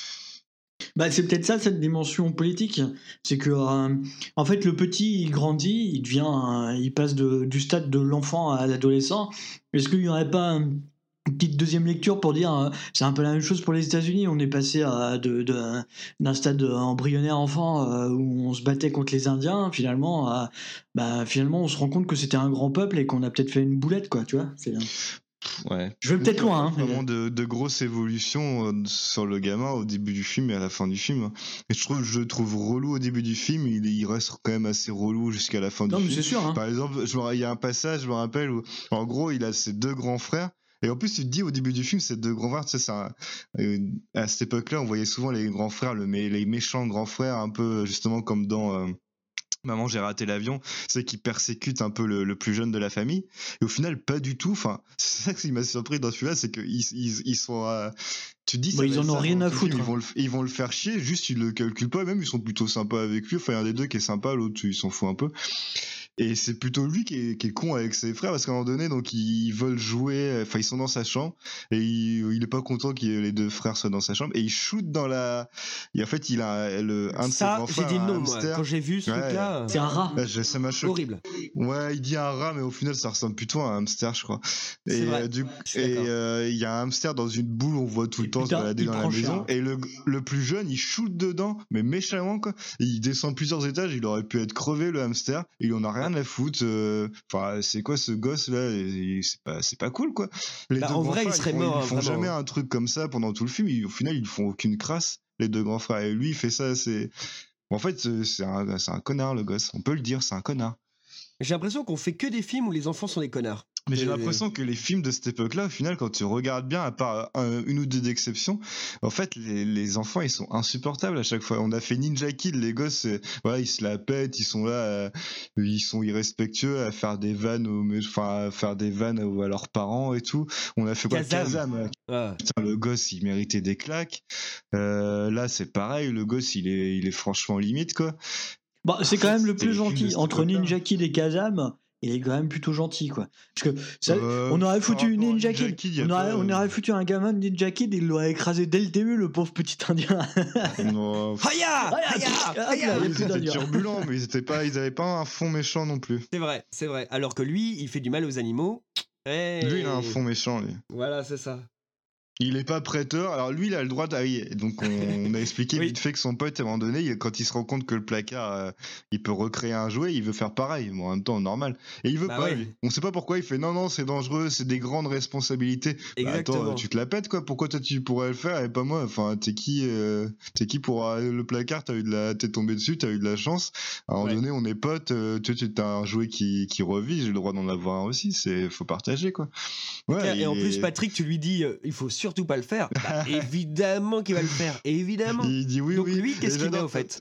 Bah, c'est peut-être ça, cette dimension politique. C'est que, euh, en fait, le petit, il grandit, il devient, euh, il passe de, du stade de l'enfant à l'adolescent. Est-ce qu'il n'y aurait pas une petite deuxième lecture pour dire, euh, c'est un peu la même chose pour les États-Unis. On est passé euh, de, de, d'un stade embryonnaire enfant euh, où on se battait contre les Indiens, finalement, euh, bah, finalement, on se rend compte que c'était un grand peuple et qu'on a peut-être fait une boulette, quoi, tu vois. C'est... Ouais. Je vais peut-être loin. Hein. Vraiment de, de grosses évolutions euh, sur le gamin au début du film et à la fin du film. Et je trouve, je le trouve relou au début du film. Il, il reste quand même assez relou jusqu'à la fin non, du mais film. C'est sûr. Hein. Par exemple, je me, il y a un passage, je me rappelle, où en gros, il a ses deux grands frères. Et en plus, tu te dis au début du film, ces deux grands frères, tu sais, c'est un, euh, à cette époque-là, on voyait souvent les grands frères, le, les méchants grands frères, un peu justement comme dans. Euh, Maman, j'ai raté l'avion, c'est qu'ils persécutent un peu le, le plus jeune de la famille. Et au final, pas du tout. Enfin, c'est ça qui m'a surpris dans celui-là, c'est qu'ils ils, ils sont. Euh, tu te dis, bah, ça ils en ont rien à foutre. Film, ils, vont le, ils vont le faire chier, juste ils le calculent pas. Même ils sont plutôt sympas avec lui. Enfin, il y en a des deux qui est sympa, l'autre il s'en fout un peu. Et c'est plutôt lui qui est, qui est con avec ses frères parce qu'à un moment donné, donc ils veulent jouer, enfin ils sont dans sa chambre et il, il est pas content que les deux frères soient dans sa chambre et il shoot dans la. Et en fait, il a le un de ses ça, grands frères. J'ai dit non, moi. Quand j'ai vu ce ouais, truc-là, c'est un rat. Là, ça m'a choqué. Horrible. Ouais, il dit un rat, mais au final, ça ressemble plutôt à un hamster, je crois. C'est et vrai. euh, du et il euh, y a un hamster dans une boule, on voit tout et le temps putain, se balader dans la maison. cher. Et le le plus jeune, il shoot dedans, mais méchamment quoi. Il descend plusieurs étages, il aurait pu être crevé le hamster. Il en a rien à foutre. Euh, Enfin, c'est quoi ce gosse là? C'est pas, c'est pas cool quoi. Les bah, deux en grands vrai, frères, il serait ils font, mort. Ils font vraiment. jamais un truc comme ça pendant tout le film. Ils, au final, ils font aucune crasse, les deux grands frères. Et lui, il fait ça. C'est en fait, c'est un, c'est un connard le gosse. On peut le dire, c'est un connard. J'ai l'impression qu'on fait que des films où les enfants sont des connards. Mais j'ai Et... l'impression que les films de cette époque-là, au final, quand tu regardes bien, à part un, une ou deux exceptions, en fait, les, les enfants, ils sont insupportables à chaque fois. On a fait Ninja Kid, les gosses, voilà, ils se la pètent, ils sont là, euh, ils sont irrespectueux à faire des vannes, aux, enfin, à faire des vannes aux, à leurs parents et tout. On a fait quoi? Kazam. Kazam. Ah. Putain, le gosse, il méritait des claques. Euh, là, c'est pareil, le gosse, il est, il est franchement limite, quoi. Bah, c'est quand fait, même le plus gentil. Entre époque-là. Ninja Kid et Kazam, il est quand même plutôt gentil, quoi. Parce que ça, Euh, on aurait foutu une Ninja, Ninja Kid, Kid, y a on, aurait, pas, on aurait foutu un gamin de Ninja Kid, il l'aurait écrasé dès le début, le pauvre petit indien. Non, Haya Haya Haya oui, c'était turbulent, mais ils étaient pas, ils avaient pas un fond méchant non plus. C'est vrai, c'est vrai. Alors que lui, il fait du mal aux animaux. Et... Lui, il a un fond méchant, lui. Voilà, c'est ça. Il est pas prêteur. Alors lui, il a le droit de... Ah oui, donc on, on a expliqué Oui. vite fait que son pote, à un moment donné, il- quand il se rend compte que le placard, euh, il peut recréer un jouet, il veut faire pareil. Bon, en même temps, normal. Et il veut Bah pas, ouais. lui. On sait pas pourquoi, il fait non, non, c'est dangereux, c'est des grandes responsabilités. Bah, Exactement. attends, tu te la pètes, quoi. Pourquoi toi, tu pourrais le faire et pas moi? Enfin, t'es qui, euh, t'es qui pour euh, le placard? T'as eu de la... T'es tombé dessus, t'as eu de la chance. À un moment Ouais. donné, on est potes, euh, tu tu- t'as un jouet qui, qui revit, j'ai le droit d'en avoir un aussi. C'est... Faut partager, quoi. Ouais, Et en il plus, est- Patrick, tu lui dis, euh, il faut surtout pas le faire. Bah, évidemment qu'il va le faire. Évidemment. Il dit oui, Donc oui. lui, qu'est-ce Et qu'il met j'adore au fait?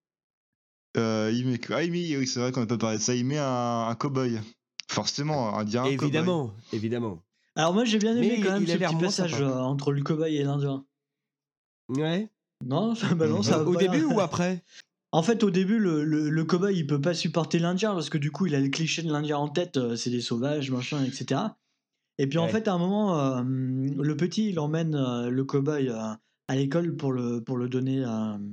Euh, il met, ah, il met, oui, c'est vrai qu'on n'a pas parlé de ça. Il met un, un cow-boy. Forcément, un indien. un cow-boy. Évidemment, évidemment. Alors moi, j'ai bien aimé Mais quand même il a ce l'air petit moins passage sympa. euh, entre le cobaye et l'indien. Ouais. Non, ça, bah non, ça va Au pas début l'air- ou après? En fait, au début, le, le, le cobaye, il peut pas supporter l'Indien parce que du coup, il a le cliché de l'Indien en tête, euh, c'est des sauvages, machin, et cetera. Et puis en Ouais. fait, à un moment, euh, le petit, il emmène euh, le cobaye euh, à l'école pour le, pour le donner à,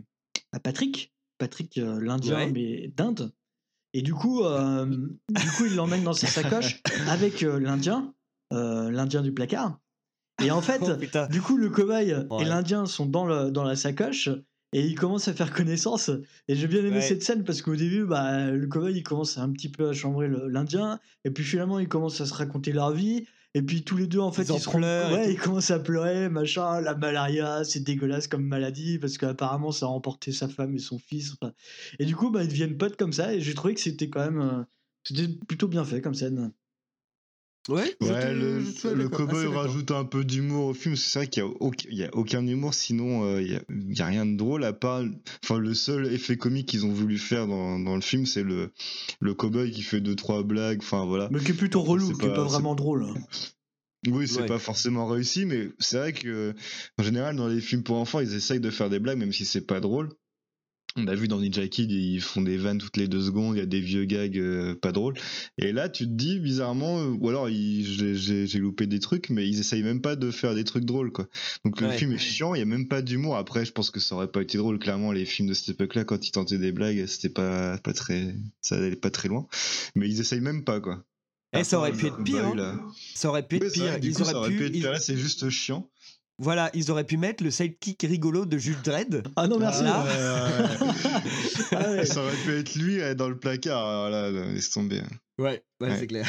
à Patrick, Patrick euh, l'Indien Ouais. mais d'Inde. Et du coup, euh, du coup, il l'emmène dans sa sacoche avec euh, l'Indien, euh, l'Indien du placard. Et en fait, Oh, putain. du coup, le cobaye Ouais. et l'Indien sont dans, le, dans la sacoche et ils commencent à faire connaissance. Et j'ai bien aimé Ouais. cette scène parce qu'au début, bah, le cobaye il commence un petit peu à chambrer le- l'Indien. Et puis finalement, ils commencent à se raconter leur vie. Et puis tous les deux, en fait, Ils en ils, se rendent- pleurent et ouais, tout. ils commencent à pleurer, machin. La malaria, c'est dégueulasse comme maladie parce qu'apparemment, ça a emporté sa femme et son fils. Enfin, et du coup, bah, ils deviennent potes comme ça. Et j'ai trouvé que c'était quand même. euh, C'était plutôt bien fait comme scène. Ouais, Ouais, j'étais- le, je suis le d'accord, cowboy assez d'accord. rajoute un peu d'humour au film. C'est vrai qu'il y a, aucun, il y a aucun humour, sinon euh, il y a, il y a rien de drôle à part. Enfin, le seul effet comique qu'ils ont voulu faire dans, dans le film, c'est le, le cowboy qui fait deux trois blagues. Enfin voilà. Mais qui est plutôt Bon, relou, c'est qui est pas- pas c'est- vraiment drôle. Oui, c'est Ouais. pas forcément réussi, mais c'est vrai que en général dans les films pour enfants, ils essayent de faire des blagues, même si c'est pas drôle. On a vu dans Ninja Kid, ils font des vannes toutes les deux secondes, il y a des vieux gags euh, pas drôles. Et là, tu te dis bizarrement, euh, ou alors ils- j'ai- j'ai j'ai loupé des trucs, mais ils essayent même pas de faire des trucs drôles, quoi. Donc le Ouais. film est chiant, il y a même pas d'humour. Après, je pense que ça aurait pas été drôle. Clairement, les films de cette époque-là, quand ils tentaient des blagues, c'était pas pas très, ça allait pas très loin. Mais ils essayent même pas, quoi. Eh, ça À part aurait le pu être pire, cowboy, hein. là. Ça aurait pu Ouais, être c'est vrai pire. que du Ils coup, ça auraient aurait pu pu. être ils- pire. Là, c'est juste chiant. Voilà, ils auraient pu mettre le sidekick rigolo de Jules Dredd. Ah non, merci. Là. Ouais, ouais, Ah ouais. ça aurait pu être lui euh, dans le placard. Alors là, là, laisse tomber. Ouais, ouais, Ouais. c'est clair.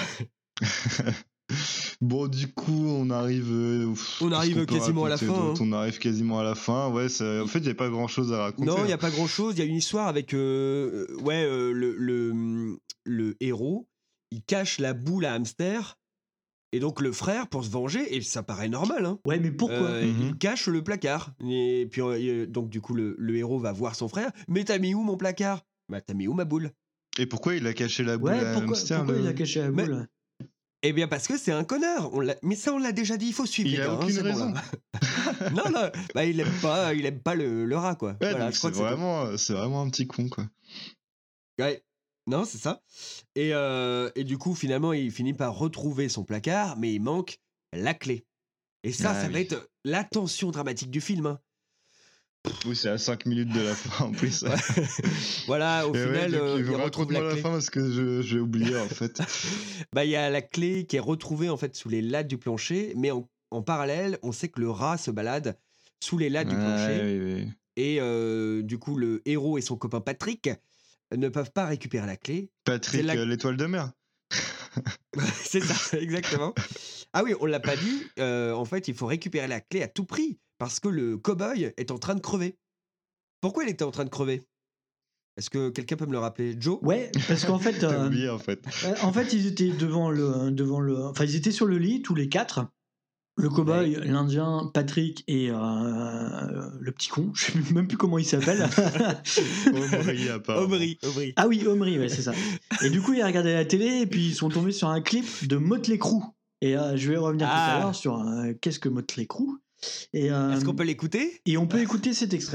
Bon, du coup, on arrive. euh, On qu'est-ce arrive qu'on peut quasiment à la raconter fin, d'autre hein. On arrive quasiment à la fin. Ouais, ça- en fait, il n'y a pas grand chose à raconter. Non, il n'y hein. a pas grand chose. Il y a une histoire avec euh, euh, ouais, euh, le, le, le héros. Il cache la boule à hamster. Et donc le frère, pour se venger, et ça paraît normal, hein, Ouais, mais pourquoi euh, Mhm. il cache le placard. Et puis euh, donc du coup, le, le héros va voir son frère. Mais t'as mis où mon placard? Bah t'as mis où ma boule? Et pourquoi il a caché la boule Ouais, à pourquoi, hamster pourquoi le- il a caché la Mais- boule Eh bien parce que c'est un connard. On l'a- mais ça on l'a déjà dit. Il faut suivre. Il les a gars, hein, aucune c'est bon, raison. là. non, non. Bah il aime pas. Il aime pas le, le rat quoi. Ouais, Voilà, donc je crois c'est que c'est tout. vraiment, c'est vraiment un petit con, quoi. Ouais. Non, c'est ça. Et, euh, et du coup, finalement, il finit par retrouver son placard, mais il manque la clé. Et ça, Ah ça oui. va être la tension dramatique du film, hein. Oui, c'est à cinq minutes de la fin en plus. Ouais. Voilà, au Et ouais, final, donc, euh, il retrouve raconte-moi la la clé. fin parce que je- j'ai oublié en fait. Bah, il y a la clé qui est retrouvée en fait sous les lattes du plancher, mais en, en parallèle, on sait que le rat se balade sous les lattes du Ah, plancher. oui, oui. Et euh, du coup, le héros et son copain Patrick ne peuvent pas récupérer la clé. Patrick, C'est la- euh, l'étoile de mer. C'est ça, exactement. Ah oui, on l'a pas dit. euh, en fait, il faut récupérer la clé à tout prix parce que le cow-boy est en train de crever. Pourquoi il était en train de crever? Est-ce que quelqu'un peut me le rappeler? Joe? Ouais, parce qu'en fait, T'as euh, oublié en fait. euh, en fait, ils étaient devant le, devant le, enfin, ils étaient sur le lit tous les quatre. Le cow-boy, l'Indien, Patrick et euh, le petit con. Je sais même plus comment il s'appelle. Omri, apparemment. Aubry, Aubry. Ah oui, Omri, ouais, c'est ça. Et du coup, ils regardaient la télé et puis ils sont tombés sur un clip de Motley Crue. Et euh, je vais revenir tout Ah. à l'heure sur euh, qu'est-ce que Motley Crue. Et, euh, Est-ce qu'on peut l'écouter? et on peut écouter cet extrait.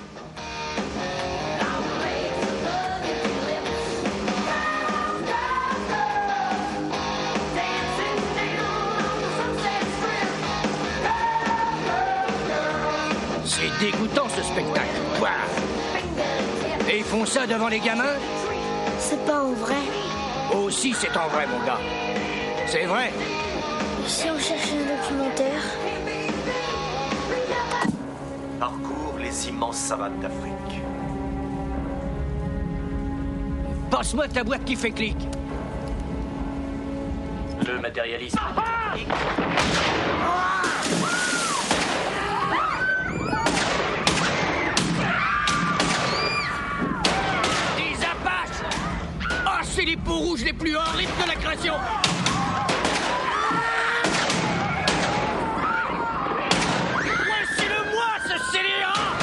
C'est dégoûtant ce spectacle. Quoi? Et ils font ça devant les gamins? C'est pas en vrai. Aussi, c'est en vrai, mon gars. C'est vrai. Si on cherche un documentaire, Parcours les immenses savanes d'Afrique. Passe-moi ta boîte qui fait clic. Le matérialisme. Des Apaches. Ah, c'est les peaux rouges les plus horribles de la création. Laissez-le-moi, ce scélérat.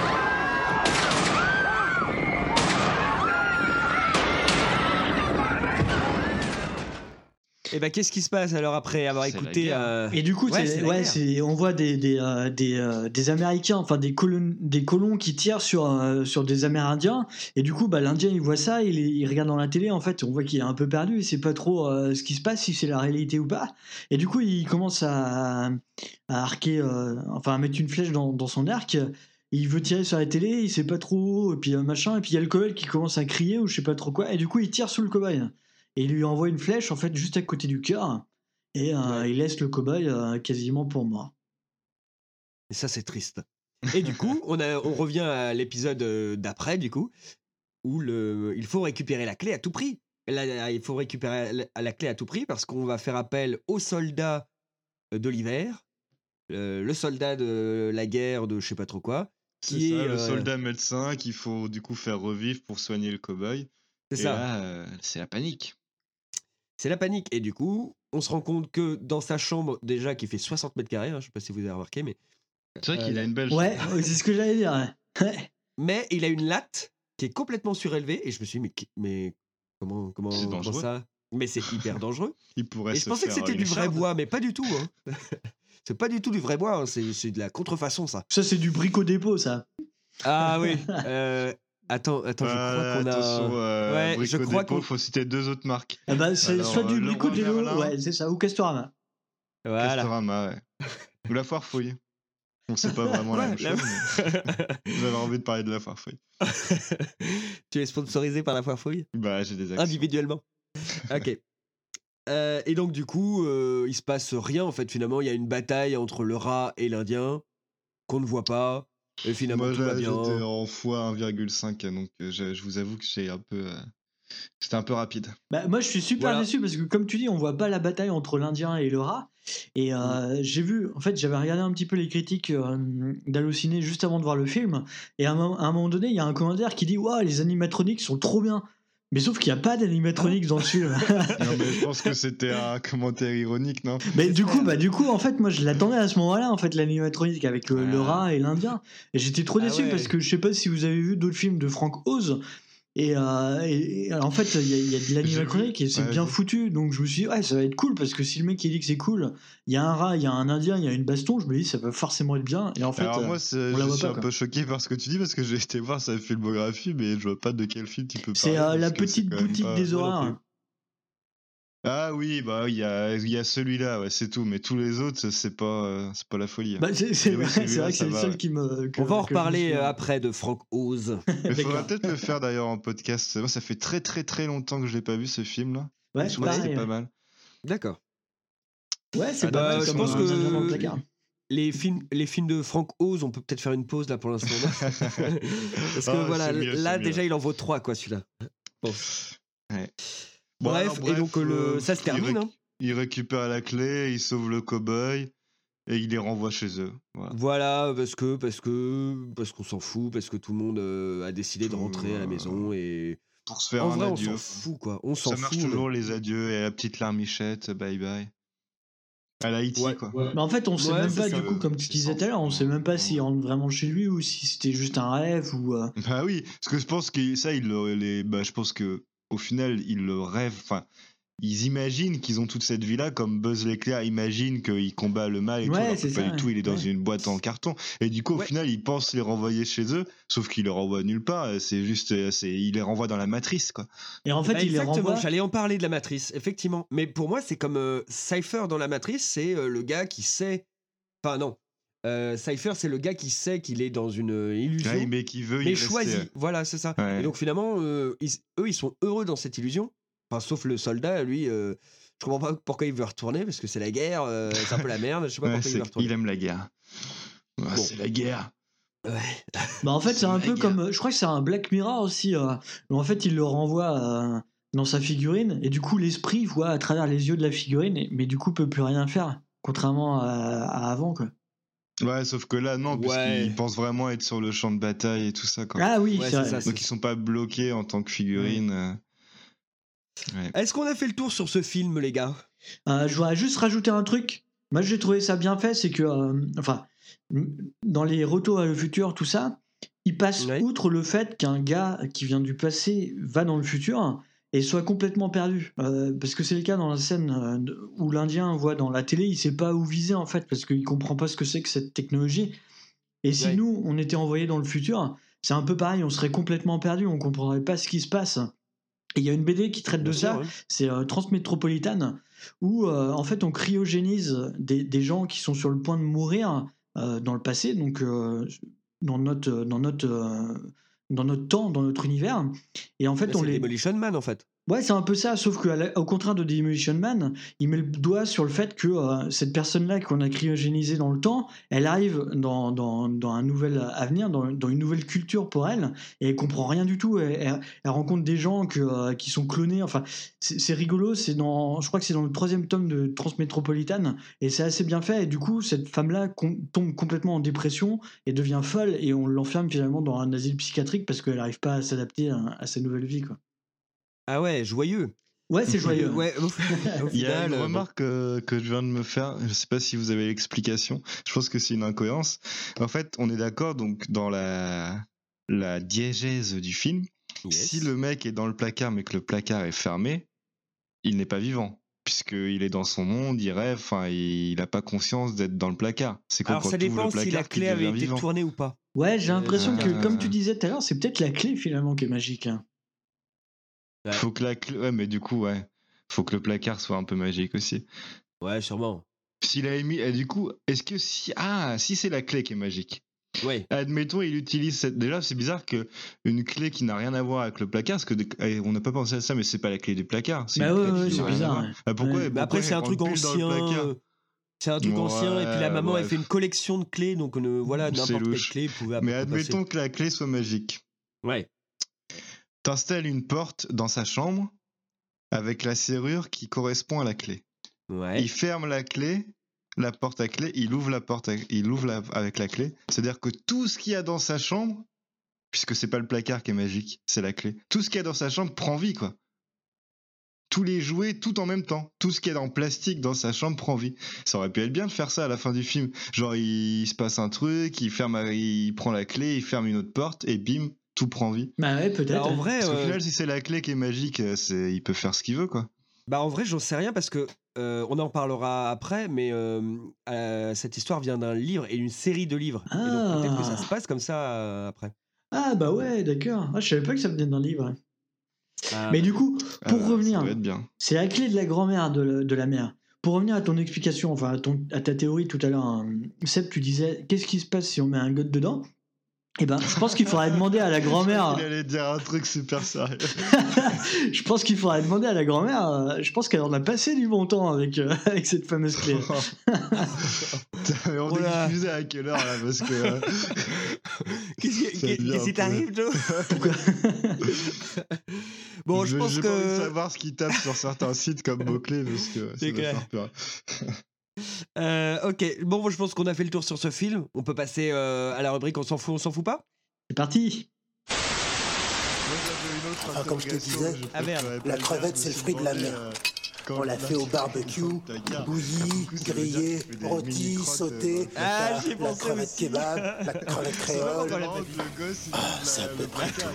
Et ben, qu'est-ce qui se passe alors après avoir C'est la écouté guerre. euh, Et du coup, Ouais, c'est- c'est la ouais, guerre. c'est- on voit des, des, euh, des, euh, des Américains, enfin des colons, des colons qui tirent sur, euh, sur des Amérindiens. Et du coup, bah, l'Indien, il voit ça, il, il regarde dans la télé, en fait, on voit qu'il est un peu perdu, il sait pas trop euh, ce qui se passe, si c'est la réalité ou pas. Et du coup, il commence à, à arquer, euh, enfin à mettre une flèche dans, dans son arc. il veut tirer sur la télé, il sait pas trop, et puis euh, machin, et puis il y a le cobaye qui commence à crier ou je sais pas trop quoi, et du coup il tire sous le cobaye. Et il lui envoie une flèche en fait juste à côté du cœur, et euh, ouais. il laisse le cobaye euh, quasiment pour mort. Et ça c'est triste. Et du coup, on, a, on revient à l'épisode d'après, du coup, où le, il faut récupérer la clé à tout prix. Là, il faut récupérer la, la clé à tout prix parce qu'on va faire appel au soldat de l'hiver, euh, le soldat de la guerre de je sais pas trop quoi. Qui c'est est ça, le euh... soldat médecin qu'il faut du coup faire revivre pour soigner le cow-boy. C'est Et ça. Là, euh, c'est la panique. C'est la panique. Et du coup, on se rend compte que dans sa chambre, déjà, qui fait soixante mètres carrés, hein, je sais pas si vous avez remarqué, mais. C'est vrai euh, qu'il a une belle ouais, chambre. Ouais, c'est ce que j'allais dire. Ouais. Mais il a une latte qui est complètement surélevée. Et je me suis dit, mais, mais comment, comment, comment ça ? Mais c'est hyper dangereux. Il pourrait et se je pensais que c'était du vrai chardes. bois, mais pas du tout. Hein. C'est pas du tout du vrai bois, hein. c'est, c'est de la contrefaçon, ça. Ça, c'est du bricot-dépôt, ça. Ah oui. Euh, attends, attends, je euh, crois qu'on a. Attention, euh, ouais, Brico je crois Dépôt, qu'on. faut citer deux autres marques. Ah bah, c'est Alors, soit du bricot-dépôt, ouais, c'est ça, ou Castorama. Voilà. Castorama, ouais. Ou la foire fouille. On sait pas vraiment la même chose. Mais... J'avais envie de parler de la foire fouille. Tu es sponsorisé par la foire fouille ? Bah, j'ai des actions. Individuellement. Ok. Euh, et donc du coup, euh, il se passe rien en fait. Finalement, il y a une bataille entre le rat et l'Indien qu'on ne voit pas. Et finalement, Moi, tout va bien. J'étais en fois un virgule cinq, donc euh, je, je vous avoue que c'est un peu, euh, c'était un peu rapide. Bah, moi, je suis super voilà. déçu parce que comme tu dis, on voit pas la bataille entre l'Indien et le rat. Et euh, mmh. j'ai vu, en fait, j'avais regardé un petit peu les critiques euh, d'Allociné juste avant de voir le film. Et à un, à un moment donné, il y a un commentaire qui dit waouh, les animatroniques sont trop bien. Mais sauf qu'il n'y a pas d'animatronics dans le film. Non, mais je pense que c'était un commentaire ironique, non ? Mais du coup, bah, du coup, en fait, moi, je l'attendais à ce moment-là, en fait, l'animatronique avec euh, ah. le rat et l'Indien. Et j'étais trop déçu ah ouais. parce que je sais pas si vous avez vu d'autres films de Frank Oz. Et, euh, et, et en fait, il y, y a de l'animatronique et c'est ouais, bien ouais. foutu. Donc je me suis dit, ouais, ça va être cool parce que si le mec il dit que c'est cool, il y a un rat, il y a un Indien, il y a une baston, je me dis, ça va forcément être bien. Et en fait, alors moi, euh, on la je voit suis pas, un quoi. peu choqué par ce que tu dis parce que j'ai été voir sa filmographie, mais je vois pas de quel film tu peux parler. C'est euh, La Petite Boutique pas... des Horreurs. Ah oui, bah il y a, y a celui-là, ouais, c'est tout, mais tous les autres, c'est pas, euh, c'est pas la folie. Hein. Bah, c'est, c'est, oui, c'est vrai que c'est le seul ouais. qui me. Que, On va en reparler après de Frank Oz. Il faudra peut-être le faire d'ailleurs en podcast. Moi, ça fait très très très longtemps que je l'ai pas vu ce film-là. Ouais, je crois que c'était pas mal. D'accord. Ouais, c'est ah pas bah, mal. Je pense que les films, les films de Frank Oz, on peut peut-être faire une pause là pour l'instant. Parce que oh, voilà, mieux, là déjà, il en vaut trois quoi celui-là. Bon. Ouais. Bon, bref, alors, bref, et donc euh, le, ça se termine. Il, réc- hein. il récupère la clé, il sauve le cow-boy et il les renvoie chez eux. Voilà, voilà parce que parce que parce qu'on s'en fout, parce que tout le monde euh, a décidé tout, de rentrer à la maison et pour se faire en un vrai, adieu. On s'en fout quoi. On s'en ça fout. marche toujours les adieux et la petite larmichette, bye bye. À la Haïti, ouais, quoi. Ouais. Mais en fait, on sait ouais, même pas, ça, du coup, comme tu disais tout à l'heure, on sait même pas s'il rentre vraiment chez lui ou si c'était juste un rêve ou. Euh... Bah oui, parce que je pense que ça, il le, les, bah, je pense que au final, il le rêve. Enfin, ils imaginent qu'ils ont toute cette vie-là, comme Buzz l'éclair imagine qu'il combat le mal et ouais, tout. Alors pas ça, du tout, il est dans ouais. une boîte en carton. Et du coup, au ouais. final, il pense les renvoyer chez eux, sauf qu'il les renvoie nulle part. C'est juste, c'est, il les renvoie dans la matrice, quoi. Et en fait, bah, il les renvoie. J'allais en parler de la matrice, effectivement. Mais pour moi, c'est comme euh, Cypher dans la matrice, c'est euh, le gars qui sait. Enfin non. Euh, Cypher, c'est le gars qui sait qu'il est dans une euh, illusion, ouais, mais qui veut, mais il choisit. Rester... Voilà, c'est ça. Ouais. Et donc finalement, euh, ils, eux, ils sont heureux dans cette illusion. Enfin, sauf le soldat, lui. Euh, Je comprends pas pourquoi il veut retourner, parce que c'est la guerre, euh, c'est un peu la merde, je sais pas ouais, pourquoi il veut retourner. Il aime la guerre. Ouais, bon. C'est la guerre. Ouais. Bah en fait, c'est, c'est un peu guerre. comme. Je crois que c'est un Black Mirror aussi, euh, où en fait, il le renvoie euh, dans sa figurine, et du coup, l'esprit voit à travers les yeux de la figurine, mais du coup, peut plus rien faire, contrairement à, à avant, quoi. Ouais, sauf que là, non, ouais. puisqu'ils pensent vraiment être sur le champ de bataille et tout ça, quoi. Ah oui, ouais, c'est, c'est vrai. ça. Donc, c'est ils sont pas bloqués en tant que figurine. Ouais. Ouais. Est-ce qu'on a fait le tour sur ce film, les gars ? euh, Je voudrais juste rajouter un truc. Moi, j'ai trouvé ça bien fait, c'est que, euh, enfin, dans les retours à le futur, tout ça, il passe ouais. outre le fait qu'un gars qui vient du passé va dans le futur et soit complètement perdu. Euh, parce que c'est le cas dans la scène euh, où l'Indien voit dans la télé, il sait pas où viser en fait, parce qu'il comprend pas ce que c'est que cette technologie. Et si ouais. nous, on était envoyés dans le futur, c'est un peu pareil, on serait complètement perdu, on comprendrait pas ce qui se passe. Et il y a une B D qui traite de ça, ouais. c'est euh, Transmétropolitane, où euh, en fait on cryogénise des, des gens qui sont sur le point de mourir euh, dans le passé. Donc euh, dans notre, dans notre, euh, dans notre temps, dans notre univers. Et en fait, Là, on c'est les. Demolition Man en fait. Ouais, c'est un peu ça, sauf qu'au contraire de Demolition Man, il met le doigt sur le fait que euh, cette personne-là qu'on a cryogénisée dans le temps, elle arrive dans, dans, dans un nouvel avenir, dans, dans une nouvelle culture pour elle, et elle comprend rien du tout. Elle, elle, elle rencontre des gens que, euh, qui sont clonés. Enfin, c'est, c'est rigolo. C'est dans, je crois que c'est dans le troisième tome de Transmétropolitane, et c'est assez bien fait. Et du coup, cette femme-là com- tombe complètement en dépression et devient folle, et on l'enferme finalement dans un asile psychiatrique parce qu'elle n'arrive pas à s'adapter à, à sa nouvelle vie, quoi. Ah ouais, joyeux. Ouais, c'est joyeux. Ouais, au, au Il y a final, une euh, remarque euh, que je viens de me faire, je sais pas si vous avez l'explication, je pense que c'est une incohérence. En fait, on est d'accord, donc dans la, la diégèse du film, yes. si le mec est dans le placard mais que le placard est fermé, il n'est pas vivant, puisqu'il est dans son monde, il rêve, enfin, il n'a pas conscience d'être dans le placard. C'est quand, Alors quand ça tu ouvres dépend le si placard la qu'il clé avait devient été vivant. tournée ou pas. Ouais, j'ai l'impression Euh, que, comme tu disais tout à l'heure, c'est peut-être la clé finalement qui est magique. Hein. Ouais. Faut que la clé, ouais, mais du coup, ouais, faut que le placard soit un peu magique aussi. Ouais, sûrement. S'il a émis, et du coup, est-ce que si, ah, si c'est la clé qui est magique. Ouais. Admettons, il utilise cette. Déjà, c'est bizarre que une clé qui n'a rien à voir avec le placard, parce que de... on n'a pas pensé à ça, mais c'est pas la clé du placard. C'est bah une ouais, clé ouais, qui c'est n'a rien à bizarre. voir. Ouais. Bah pourquoi, Ouais. pourquoi Mais après, c'est un elle truc rentre pile dans le ancien. placard euh, C'est un truc Ouais, ancien, et puis la maman, elle bref. fait une collection de clés, donc euh, voilà, C'est n'importe quelle louche. clé pouvait à peu Mais près admettons passer. que la clé soit magique. Ouais. T'installes une porte dans sa chambre avec la serrure qui correspond à la clé. Ouais. Il ferme la clé, la porte à clé, il ouvre la porte, à- il ouvre la- avec la clé. C'est-à-dire que tout ce qu'il y a dans sa chambre, puisque c'est pas le placard qui est magique, c'est la clé. Tout ce qu'il y a dans sa chambre prend vie, quoi. Tous les jouets, tout en même temps. Tout ce qu'il y a en plastique dans sa chambre prend vie. Ça aurait pu être bien de faire ça à la fin du film. Genre, il, il se passe un truc, il ferme, il prend la clé, il ferme une autre porte, et bim, tout prend vie. Bah ouais, peut-être. Bah, en vrai, Parce qu'au euh, final, si c'est la clé qui est magique, euh, c'est... il peut faire ce qu'il veut, quoi. bah en vrai, j'en sais rien parce que euh, on en parlera après, mais euh, euh, cette histoire vient d'un livre et d'une série de livres. Et donc peut-être que ça Ah. se passe comme ça euh, après. Ah bah ouais, d'accord. Ah, je savais pas que ça venait d'un livre. Ah, Mais du coup, pour Ah, revenir, Ça doit être bien. c'est la clé de la grand-mère de, la- de la mère. Pour revenir à ton explication, enfin à, ton, à ta théorie tout à l'heure, hein, Seb, tu disais qu'est-ce qui se passe si on met un god dedans? Eh ben, je pense qu'il faudrait demander à la grand-mère. Il allait dire un truc super sérieux. Je pense qu'il faudrait demander à la grand-mère. euh, Je pense qu'elle en a passé du bon temps avec, euh, avec cette fameuse clé. Mais on Oh là. excusait à quelle heure là parce que. euh, Qu'est-ce qui Ça qu'est- devient qu'est-ce qui un peu- t'arrive, Joe? Pourquoi Bon, je pense j'ai pas envie de que. savoir ce qu'ils tapent sur certains sites comme mots-clés parce que ça C'est doit clair. faire peur. Euh, ok, bon, je pense qu'on a fait le tour sur ce film. On peut passer euh, à la rubrique on s'en fout, on s'en fout pas? C'est parti. Ah, comme je te disais, Ah merde. la crevette, c'est le fruit de la mer. On l'a fait au barbecue, bouillie, grillée, rôtie, sautée. Ah, la, j'y ai la pensé crevette aussi. kebab, la crevette créole. Ah, c'est à peu près tout.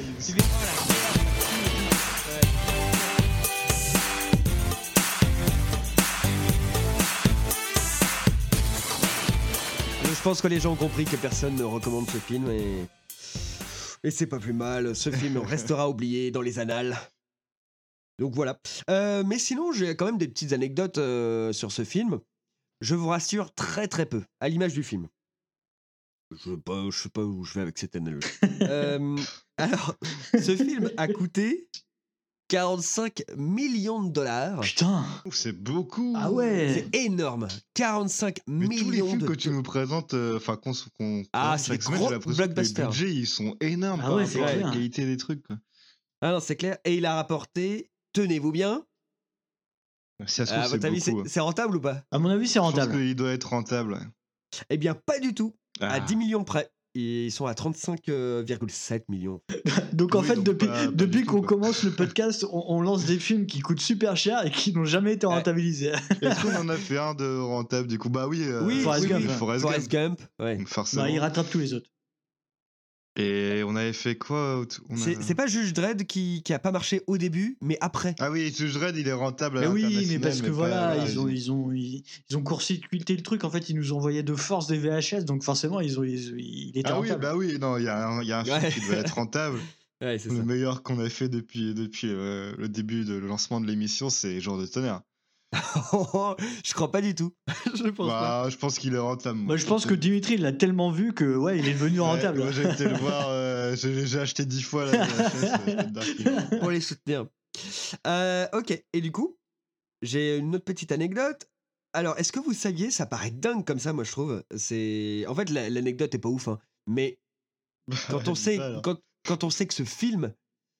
Je pense que les gens ont compris que personne ne recommande ce film et. Et c'est pas plus mal, ce film restera oublié dans les annales. Donc voilà. Euh, mais sinon, j'ai quand même des petites anecdotes euh, sur ce film. Je vous rassure, très très peu, à l'image du film. Je sais pas, je sais pas où je vais avec cette analogie. Euh, alors, ce film a coûté quarante-cinq millions de dollars. Putain. C'est beaucoup. Ah ouais. C'est énorme. quarante-cinq Mais tous les millions films de que tu nous présentes, euh, enfin qu'on qu'on Ah, qu'on- c'est chaque des semaine, gros j'ai l'impression que blockbusters. les budgets ils sont énormes Ah par ouais, c'est rapport à la clair. qualité des trucs. Quoi. Ah non, c'est clair. Et il a rapporté, tenez-vous bien, Si ça se trouve, à c'est votre avis, c'est beaucoup. hein. c'est rentable ou pas? À mon avis, c'est Je pense rentable. qu'il doit être rentable. ouais. Eh bien, pas du tout. À Ah. dix millions près. Ils sont à trente-cinq virgule sept millions. Donc en Oui, fait, donc depuis, pas- pas depuis du tout, qu'on quoi. commence le podcast, on, on lance des films qui coûtent super cher et qui n'ont jamais été Ouais. rentabilisés. Est-ce qu'on en a fait un de rentable du coup? Bah oui. euh, Oui, Forrest oui, Gump, oui. ouais. Forrest Forrest Gump. Gump. Ouais. Donc, forcément. Bah, il rattrape tous les autres. Et on avait fait quoi autre- on a- C'est c'est pas Juge Dredd qui, qui a pas marché au début, mais après. Ah oui, Judge Dredd, il est rentable. à Mais oui, mais l'international, parce que pas- voilà, ils ont, ils- ils ont, ils, ils ont court-circuité le truc. En fait, ils nous envoyaient de force des V H S, donc forcément, ils ont, ils- il était Ah oui, rentable. bah oui, non, il y a un, il y a un film Ouais. qui devait être rentable. Ouais, c'est Le ça. meilleur qu'on a fait depuis, depuis euh, le début de le lancement de l'émission, c'est Jour de tonnerre. Je crois pas du tout. je pense bah, pas. Je pense qu'il est rentable. Moi, je pense que Dimitri, il l'a tellement vu que ouais, il est devenu rentable. Ouais, moi, j'ai été le voir, euh, j'ai, j'ai acheté dix fois la V H S. Pour les soutenir. Euh, ok, et du coup, j'ai une autre petite anecdote. Alors, est-ce que vous saviez, ça paraît dingue comme ça, moi je trouve. C'est, en fait, la, l'anecdote est pas ouf, hein, mais quand on sait, quand, quand on sait que ce film,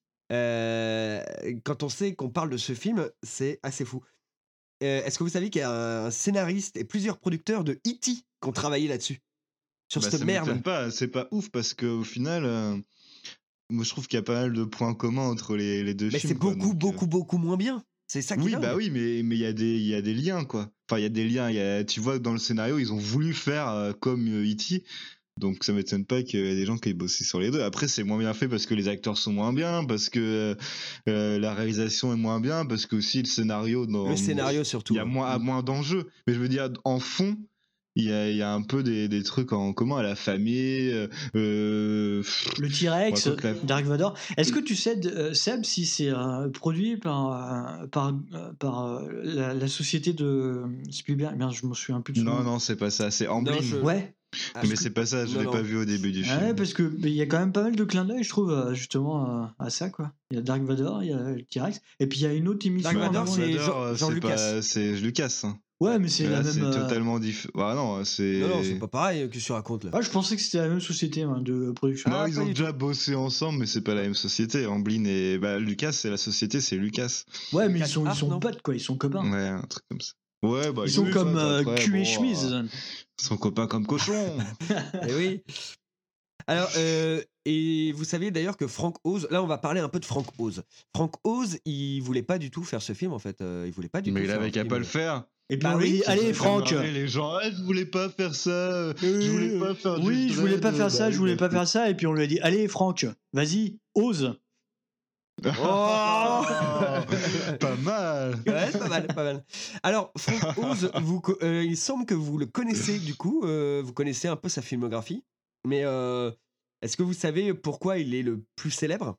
euh, quand on sait qu'on parle de ce film, c'est assez fou. Euh, est-ce que vous saviez qu'il y a un scénariste et plusieurs producteurs de E T qui ont travaillé là-dessus, sur bah, cette ça merde? m'étonne pas, c'est pas ouf parce qu'au final, euh, moi je trouve qu'il y a pas mal de points communs entre les, les deux mais films. c'est beaucoup, quoi, donc, beaucoup, euh... beaucoup moins bien. C'est ça qui oui, est dingue. bah oui, mais mais il y a des il y a des liens quoi. Enfin, il y a des liens. Y a, tu vois, dans le scénario, ils ont voulu faire euh, comme euh, E T. Donc ça m'étonne pas qu'il y ait des gens qui aient bossé sur les deux. Après, c'est moins bien fait parce que les acteurs sont moins bien, parce que euh, la réalisation est moins bien, parce que aussi le scénario. Dans, le scénario surtout. Il y a moins, moins d'enjeux. Mais je veux dire, en fond, il y a, il y a un peu des, des trucs en commun à la famille. Euh, le T-Rex, la... Dark Vador. Est-ce que tu sais, euh, Seb, si c'est euh, produit par, euh, par, euh, par euh, la, la société de Spielberg? Bien, je me souviens plus de son Non, nom. non, c'est pas ça. C'est Amblin. Je... Ouais. Ah, mais c'est pas ça, je non, l'ai non. pas vu au début du film. Ouais, parce que il y a quand même pas mal de clins d'œil, je trouve, justement à ça, quoi. Il y a Dark Vador, il y a le T-Rex, et puis il y a une autre émission. Dark Vador, c'est Jean, Jean c'est Lucas. Pas, c'est Lucas. Hein. Ouais, mais c'est là, la même. C'est euh... totalement différent. Bah non, c'est. Non, non, c'est pas pareil que tu racontes là. Ah, je pensais que c'était la même société hein, de production. Non, ah, ils ont déjà tout. bossé ensemble, mais c'est pas la même société. Amblin et bah, Lucas, c'est la société, c'est Lucas. Ouais, mais Lucas ils sont, ils sont potes, quoi, ils sont copains. Ouais, un truc comme ça. Ouais, bah, ils sont comme euh, cul bon, et chemise. Euh, ils sont copains comme cochons. Et oui. Alors, euh, et vous saviez d'ailleurs que Frank Oz, là on va parler un peu de Frank Oz. Frank Oz, il voulait pas du tout faire ce film en fait. Euh, il voulait pas du mais tout. Mais il avait qu'à pas le faire. Et puis bah on lui dit, allez Franck. Les gens, ah, je voulais pas faire ça. Je voulais pas faire. Oui, je voulais pas faire ça. Je voulais pas faire ça. Et puis on lui a dit, allez Franck, vas-y, ose. Oh pas mal. Ouais, pas mal, pas mal. Alors, Frank Oz, vous, euh, il semble que vous le connaissez du coup. Euh, vous connaissez un peu sa filmographie. Mais euh, est-ce que vous savez pourquoi il est le plus célèbre?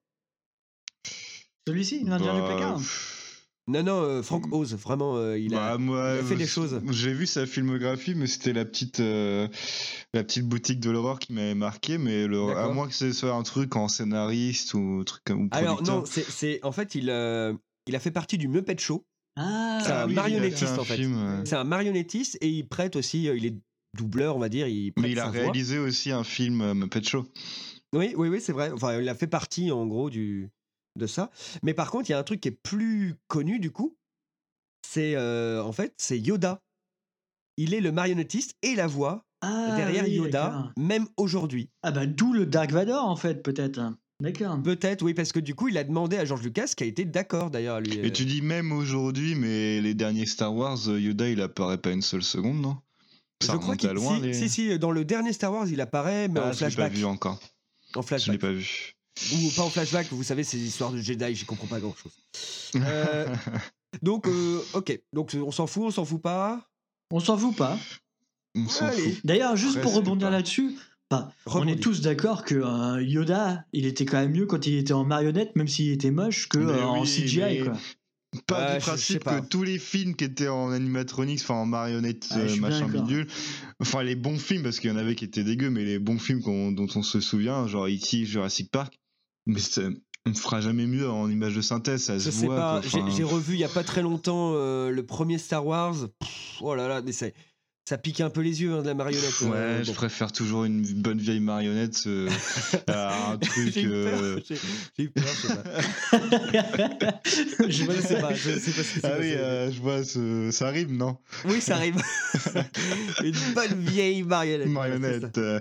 Celui-ci, l'Indien bah... du placard. Non, non, euh, Frank Oz, vraiment, euh, il, a, bah, moi, il a fait des choses. J'ai vu sa filmographie, mais c'était la petite, euh, la petite boutique de l'horreur qui m'avait marqué, mais le, à moins que ce soit un truc en scénariste ou truc comme. Alors non, c'est, c'est en fait il, euh, il a fait partie du Muppet Show. Ah, c'est un oui, marionnettiste un en fait. Film, ouais. C'est un marionnettiste et il prête aussi, euh, il est doubleur, on va dire. Il mais il a réalisé voix. aussi un film euh, Muppet Show. Oui, oui, oui, c'est vrai. Enfin, il a fait partie en gros du de ça. Mais par contre, il y a un truc qui est plus connu du coup. C'est euh, en fait c'est Yoda. Il est le marionnettiste et la voix ah, derrière oui, Yoda, d'accord. Même aujourd'hui. Ah bah d'où le Dark Vador en fait peut-être. D'accord. Peut-être oui parce que du coup il a demandé à George Lucas qui a été d'accord d'ailleurs lui. Et tu dis même aujourd'hui mais les derniers Star Wars Yoda il apparaît pas une seule seconde non? Ça je crois qu'il loin, si, les... si si dans le dernier Star Wars il apparaît mais ah, en flashback. Je l'ai pas vu encore. En flashback. Je l'ai pas vu. Ou pas en flashback, vous savez ces histoires de Jedi, j'y comprends pas grand chose. Euh... Donc, euh, ok. Donc, on s'en fout, on s'en fout pas. On s'en fout pas. On s'en Allez. fout. D'ailleurs, juste Presque pour rebondir pas. là-dessus, bah, on est tous d'accord que euh, Yoda, il était quand même mieux quand il était en marionnette, même s'il était moche, que euh, oui, en C G I. Quoi. Pas euh, du principe que tous les films qui étaient en animatronics, enfin en marionnette, ah, euh, machin bidule, enfin les bons films, parce qu'il y en avait qui étaient dégueux, mais les bons films qu'on, dont on se souvient, genre E T, Jurassic Park, mais c'est... On ne fera jamais mieux en image de synthèse, ça je se sais voit. Pas, quoi, j'ai, j'ai revu il y a pas très longtemps euh, le premier Star Wars. Pff, oh là là, mais c'est, ça pique un peu les yeux hein, de la marionnette. Ouais, euh, je bon. préfère toujours une bonne vieille marionnette euh, à un truc. j'ai, eu euh... j'ai, j'ai eu peur, je sais pas. je, je sais pas, je sais pas ce qui s'est Ah passé. oui, euh, je vois, ce... ça arrive, non? Oui, ça arrive. Une bonne vieille marionnette. Marionnette. Euh...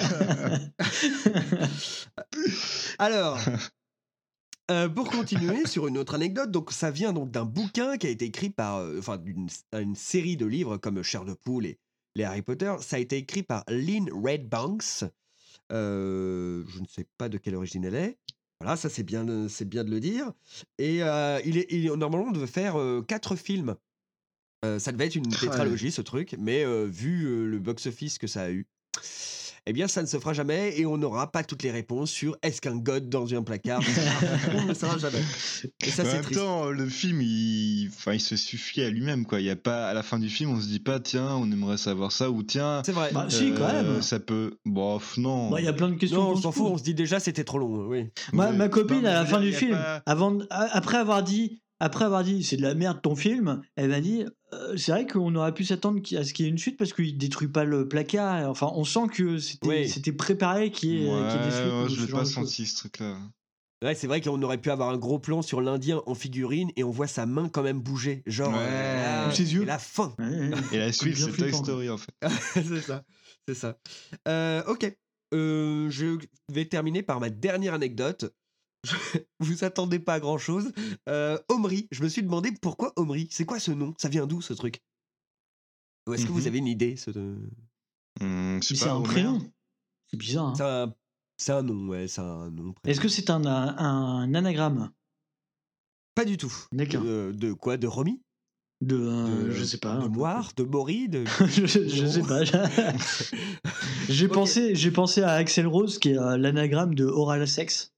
Alors. Euh, pour continuer sur une autre anecdote, donc ça vient donc d'un bouquin qui a été écrit par, euh, enfin d'une une série de livres comme Chair de poule et les Harry Potter. Ça a été écrit par Lynn Redbanks. Euh, je ne sais pas de quelle origine elle est. Voilà, ça c'est bien, c'est bien de le dire. Et euh, il est, il, normalement on devait faire euh, quatre films. Euh, ça devait être une tétralogie ce truc, mais euh, vu euh, le box-office que ça a eu. eh bien, ça ne se fera jamais et on n'aura pas toutes les réponses sur est-ce qu'un god dans un placard, on ne le saura jamais. Et ça, en c'est même triste. temps, le film, il... Enfin, il se suffit à lui-même, quoi. Il y a pas, à la fin du film, on se dit pas, tiens, on aimerait savoir ça, ou tiens. C'est vrai. Bah, si, quand euh, même. Ça peut. Bof, non. Bah, il y a plein de questions. Non, on qu'on s'en se fout, pose. on se dit déjà c'était trop long. Oui. Ma, Ouais. ma copine, Non, mais à la je veux fin dire, du y a film, pas- avant, de- a- après avoir dit, après avoir dit, c'est de la merde ton film, elle m'a dit, euh, c'est vrai qu'on aurait pu s'attendre qu'il- à ce qu'il y ait une suite parce qu'il détruit pas le placard. Enfin, on sent que c'était, Oui. c'était préparé qu'il y ait, Ouais, qu'il y ait des suites. ouais, ou je ce l'ai genre pas de choses. senti ce truc-là. Ouais, c'est vrai qu'on aurait pu avoir un gros plan sur l'Indien en figurine et on voit sa main quand même bouger. Genre, Ouais. euh, Ou ses yeux. et la fin. Ouais, ouais, ouais. Et la suite, bien c'est Toy flippant. Story, en fait. c'est ça. C'est ça. Euh, ok. Euh, je vais terminer par ma dernière anecdote. Vous attendez pas à grand chose. Euh, Omri, je me suis demandé pourquoi Omri. C'est quoi ce nom? Ça vient d'où ce truc? Ou est-ce que Mhm. vous avez une idée ce... Hum, je sais Mais c'est pas, un Homer. prénom. C'est bizarre. hein. C'est un... c'est un nom, ouais, c'est un nom. Est-ce que c'est un, un, un anagramme Pas du tout. D'accord. De, de quoi? De Romy? de, euh, De- je sais pas. De Moire? De Maury? De... je, je sais pas. j'ai Ok. pensé, j'ai pensé à Axel Rose qui est euh, l'anagramme de oral sex.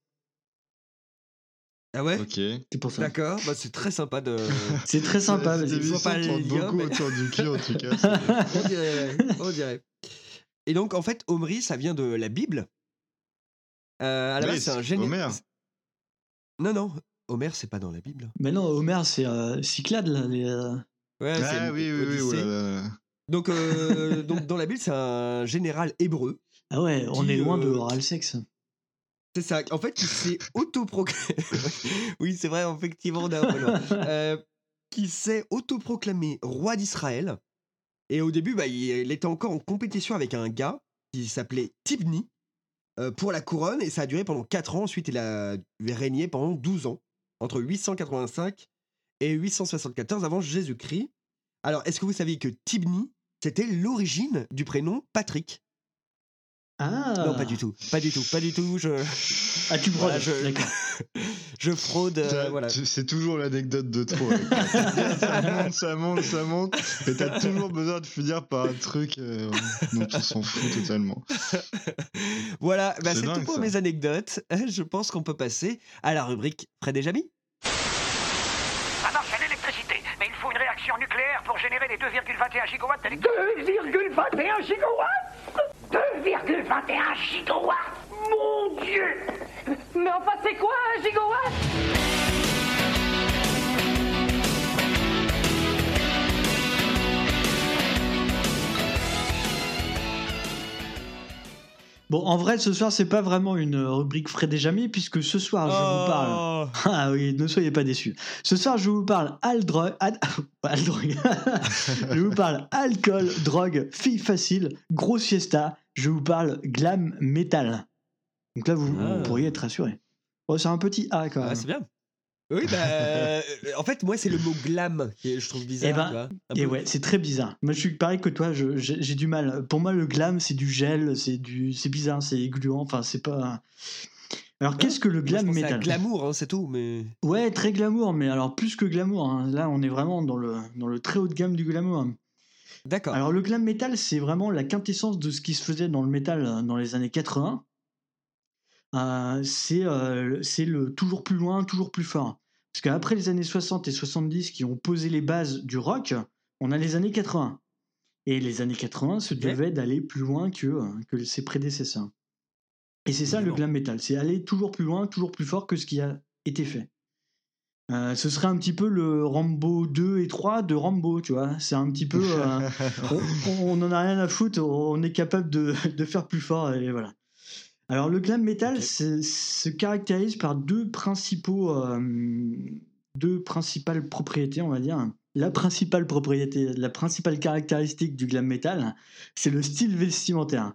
Ah ouais? Ok. C'est pour ça. D'accord, bah, c'est très sympa de. C'est très sympa. Cette vas-y. émission- émission pas le tourne lien, beaucoup mais- autour du cul, en tout cas. c'est- On dirait, ouais, on dirait. Et donc, en fait, Omri, ça vient de la Bible. Euh, à la Oui, base, c'est un c'est génie. Homer. Non, non, Homer, c'est pas dans la Bible. Mais non, Homer, c'est euh, Cyclade, là. Les, euh, Ouais, c'est Ah oui, oui, oui. Odyssée. Oh là là. Donc, euh, donc, dans la Bible, c'est un général hébreu. Ah ouais, on Qui, est loin de euh, oral sex. C'est ça. En fait, il s'est autoproclamé. Oui, c'est vrai, effectivement, on est un peu loin. Euh, qui s'est autoproclamé roi d'Israël. Et au début, bah, il, il était encore en compétition avec un gars qui s'appelait Tibni euh, pour la couronne. Et ça a duré pendant quatre ans. Ensuite, il a régné pendant douze ans, entre huit cent quatre-vingt-cinq et huit cent soixante-quatorze avant Jésus-Christ. Alors, est-ce que vous saviez que Tibni, c'était l'origine du prénom Patrick? Ah Non, pas du tout. Pas du tout. Pas du tout. Je, Ah, tu brodes, Voilà, je- d'accord. je fraude. euh, T'as- voilà. tu- C'est toujours l'anecdote de trop. là. Ça monte, ça monte, ça monte. Et t'as toujours besoin de finir par un truc euh, dont on s'en fout totalement. Voilà, bah, C'est c'est tout dingue, pour ça. mes anecdotes. Je pense qu'on peut passer à la rubrique Fred et Jamy. Ça marche à l'électricité, mais il faut une réaction nucléaire pour générer les deux virgule vingt et un gigawatts d'électricité. deux virgule vingt et un gigawatts deux virgule vingt et un gigawatts Mon Dieu. Mais enfin, c'est quoi un gigawatt? Bon, en vrai, ce soir, c'est pas vraiment une rubrique Fred et Jamy, puisque ce soir, je vous parle. Ah oui, ne soyez pas déçus. Ce soir, je vous parle al drogue. Al... al drogue. Je vous parle alcool, drogue, filles faciles, grosse fiesta. Je vous parle glam metal. Donc là, vous, Ah. vous pourriez être rassurés. Oh, c'est un petit A quand même. Ah, c'est bien. Oui, bah, euh, en fait, moi, c'est le mot glam que je trouve bizarre. Eh ben, tu vois. Un Et peu- ouais, c'est très bizarre. Moi, je suis pareil que toi, je- j'ai j'ai du mal. Pour moi, le glam, c'est du gel, c'est du, c'est bizarre, c'est gluant. Enfin, c'est pas. Alors, qu'est-ce que le Moi, je glam pensais à metal? glamour, hein, c'est tout. Mais Ouais, très glamour, mais alors plus que glamour. hein. Là, on est vraiment dans le, dans le très haut de gamme du glamour. d'accord. Alors, le glam metal, c'est vraiment la quintessence de ce qui se faisait dans le métal euh, dans les années quatre-vingts. Euh, c'est euh, c'est le toujours plus loin, toujours plus fort. Parce qu'après les années soixante et soixante-dix qui ont posé les bases du rock, on a les années quatre-vingts. Et les années quatre-vingts se devaient d'aller plus loin que, euh, que ses prédécesseurs. Et c'est ça le Évidemment. glam metal, c'est aller toujours plus loin, toujours plus fort que ce qui a été fait. Euh, ce serait un petit peu le Rambo deux et trois de Rambo, tu vois. C'est un petit peu. euh, on, on en a rien à foutre, on est capable de, de faire plus fort, et voilà. Alors, le glam metal c'est- se caractérise par deux principaux. euh, deux principales propriétés, on va dire. La principale propriété, la principale caractéristique du glam metal, c'est le style vestimentaire.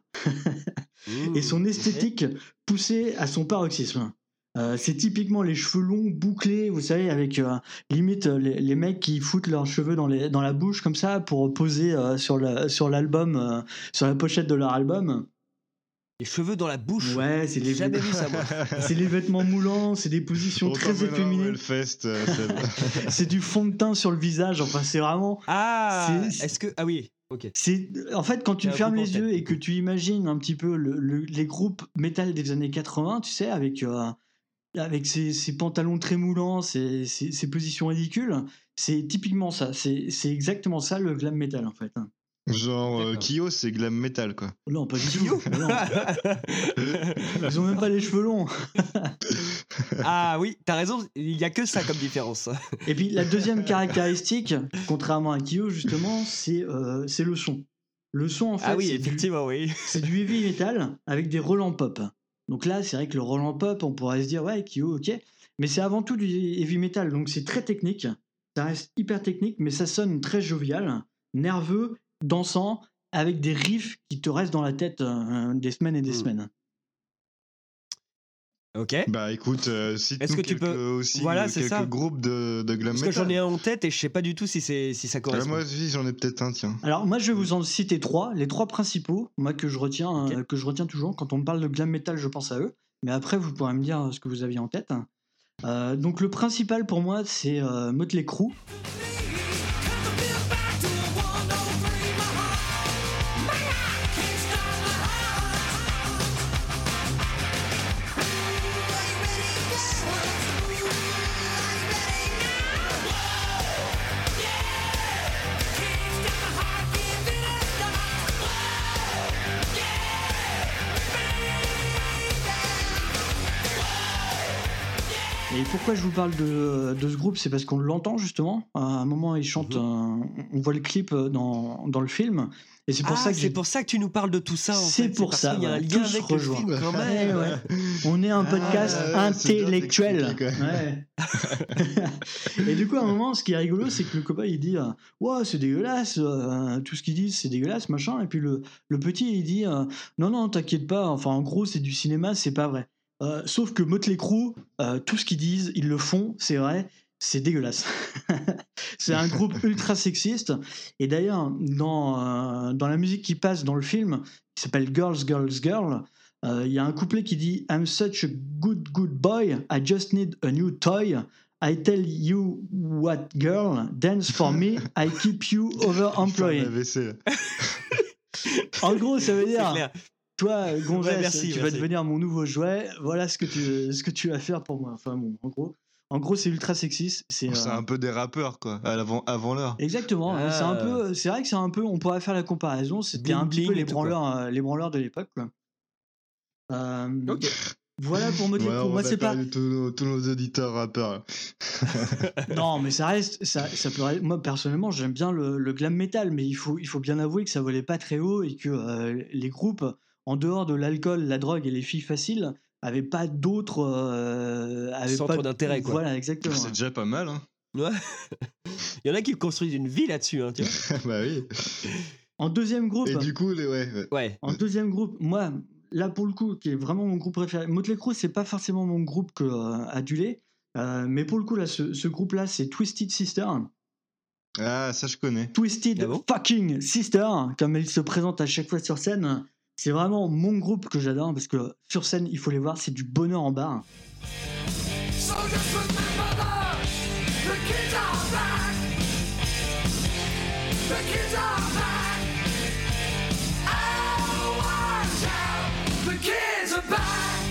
Et son esthétique poussée à son paroxysme. Euh, c'est typiquement les cheveux longs, bouclés, vous savez, avec euh, limite euh, les, les mecs qui foutent leurs cheveux dans, les, dans la bouche comme ça pour poser euh, sur, la, sur l'album, euh, sur la pochette de leur album. Les cheveux dans la bouche. Ouais, c'est les, J'ai jamais vu ça, moi. c'est les vêtements moulants, c'est des positions On très t'emmènera au efféminées. Hellfest, euh, Seb. C'est du fond de teint sur le visage, enfin c'est vraiment. Ah, C'est- est-ce que. Ah oui. Ok. C'est, en fait, quand tu C'est un fermes groupe en les tête, yeux et du que coup. tu imagines un petit peu le- le- les groupes métal des années quatre-vingts, tu sais, avec, euh, avec ses, ses pantalons très moulants, ses, ses- ses positions ridicules, c'est typiquement ça. C'est, c'est exactement ça le glam metal, en fait. Genre, euh, D'accord. Kyo, c'est glam metal, quoi. Non, pas du tout. Mais non. Ils ont même pas les cheveux longs. Ah oui, t'as raison, il y a que ça comme différence. Et puis la deuxième caractéristique, contrairement à Kyo justement, c'est euh, c'est le son. Le son en fait, Ah oui, c'est, du, effectivement, oui. c'est du heavy metal avec des relents pop. Donc là, c'est vrai que le relent pop, on pourrait se dire ouais, Kyo, ok, mais c'est avant tout du heavy metal, donc c'est très technique. Ça reste hyper technique, mais ça sonne très jovial, nerveux, dansant, avec des riffs qui te restent dans la tête euh, des semaines et des Mm. semaines. Ok. Bah écoute, euh, cite-nous Est-ce que tu quelques, peux- aussi Voilà, euh, c'est quelques ça. groupes de, de glam Parce que metal. j'en ai un en tête et je sais pas du tout si, c'est, si ça Ah, correspond. moi aussi, j'en ai peut-être un, tiens. Alors moi je vais vous en citer trois, les trois principaux, moi que je retiens, Ok. euh, que je retiens toujours. Quand on me parle de glam metal, je pense à eux. Mais après vous pourrez me dire ce que vous aviez en tête. Euh, donc le principal pour moi c'est euh, Motley Crue. Et pourquoi je vous parle de, de ce groupe, c'est parce qu'on l'entend justement. À un moment, il chante, Mhm. un- on voit le clip dans, dans le film. Et c'est pour ah, ça que c'est j'ai- pour ça que tu nous parles de tout ça. En C'est fait. pour parce ça, qu'il y a un voilà, lien tout se avec le rejoint. film quand Eh même. ouais. On est un podcast Ah, ouais, c'est bien intellectuel. expliqué, quand Ouais. Et du coup, à un moment, ce qui est rigolo, c'est que le copain il dit euh, ouais, c'est dégueulasse, euh, tout ce qu'ils disent, c'est dégueulasse, machin. Et puis le, le petit il dit euh, non, non, t'inquiète pas, enfin, en gros, c'est du cinéma, c'est pas vrai. Euh, sauf que Motley Crue, euh, tout ce qu'ils disent, ils le font, c'est vrai, c'est dégueulasse. C'est un groupe ultra sexiste. Et d'ailleurs, dans, euh, dans la musique qui passe dans le film, qui s'appelle Girls, Girls, Girl, euh, il y a un couplet qui dit I'm such a good, good boy, I just need a new toy. I tell you what, girl, dance for me, I keep you overemployed. A V C, là. En gros, ça veut C'est dire. clair. Toi, Gonzès, Ouais, merci, tu vas merci. devenir mon nouveau jouet. Voilà ce que tu, ce que tu vas faire pour moi. Enfin bon, en gros, en gros, c'est ultra sexiste. C'est, C'est euh, un peu des rappeurs, quoi, à l'avant, avant l'heure. Exactement. Ah. C'est un peu, c'est vrai que c'est un peu. On pourrait faire la comparaison. C'était Bling un petit peu bling les et tout, quoi. branleurs, euh, les branleurs de l'époque, quoi. Euh, Ok. Voilà pour Motley Voilà, Crue. on Moi, va c'est pas. perdu tous nos, tous nos auditeurs rappeurs. là. Non, mais ça reste, ça, ça peut. Moi, personnellement, j'aime bien le, le glam metal, mais il faut, il faut bien avouer que ça volait pas très haut et que euh, les groupes, en dehors de l'alcool, la drogue et les filles faciles, avaient pas d'autres. Euh, avaient Centre pas- d'intérêt, quoi. Voilà, exactement. C'est déjà pas mal, hein. Ouais. Il y en a qui construisent une vie là-dessus. Hein, tu vois. Bah oui. En deuxième groupe. Et du coup, les, ouais, ouais. Ouais. En deuxième groupe, moi, là pour le coup, qui est vraiment mon groupe préféré. Motley Crue, c'est pas forcément mon groupe que euh, adulé, euh, mais pour le coup là, ce, ce groupe-là, c'est Twisted Sister. Ah, ça, je connais. Twisted Ah bon fucking Sister, comme elle se présente à chaque fois sur scène. C'est vraiment mon groupe que j'adore parce que sur scène, il faut les voir, c'est du bonheur en barre. So just remember that the kids are back. The kids are back. Oh, watch out. The kids are back.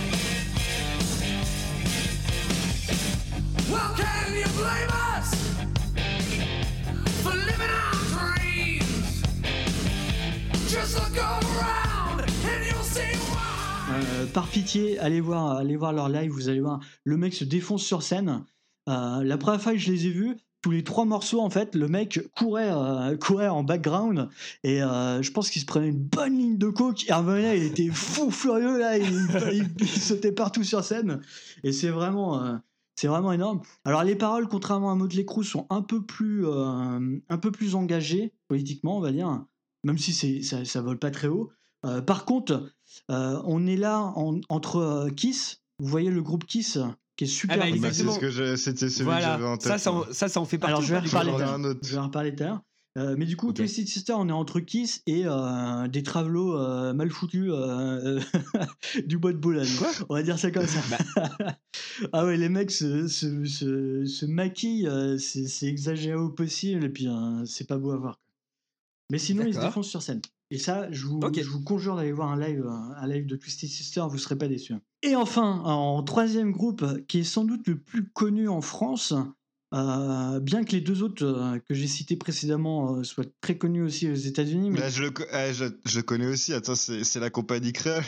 Well, can you blame us for living our dreams? Just look around and you'll see why. Euh, par pitié, allez voir, allez voir leur live, vous allez voir, le mec se défonce sur scène. Euh, la première fois que je les ai vus, tous les trois morceaux, en fait, le mec courait, euh, courait en background et euh, je pense qu'il se prenait une bonne ligne de coke. Il revenait, il était fou furieux là, il, il- il sautait partout sur scène et c'est vraiment, euh, c'est vraiment énorme. Alors les paroles, contrairement à Motley Crue, sont un peu plus, euh, un peu plus engagées politiquement, on va dire, même si c'est, ça, ça vole pas très haut. Euh, par contre, euh, on est là en- entre euh, Kiss, vous voyez le groupe Kiss qui est super. Ah bah, Bah, c'est exactement. ce que je- c'était celui Voilà. que j'avais en tête. Ça, ça, moi. en- ça, ça en fait partie. Alors je vais ou pas, du reparler coup tout à j'en ai l'heure. un autre. Je vais en reparler tout à l'heure. Euh, mais du coup, Ok. Twisted Sister, on est entre Kiss et euh, des travelots euh, mal foutus euh, du bois de Boulogne. Quoi On va dire ça comme ça. Ah ouais, les mecs se, se, se, se maquillent, euh, c'est c'est exagéré au possible et puis euh, c'est pas beau à voir. Mais sinon, il se D'accord. défonce sur scène. Et ça, je vous, Ok. je vous conjure d'aller voir un live, un live de Twisted Sister, vous serez pas déçus. Et enfin, en troisième groupe, qui est sans doute le plus connu en France, euh, bien que les deux autres euh, que j'ai cités précédemment euh, soient très connus aussi aux États-Unis. Mais... Là, je, le, co- ah, je, je le connais aussi. Attends, c'est, c'est la compagnie créole.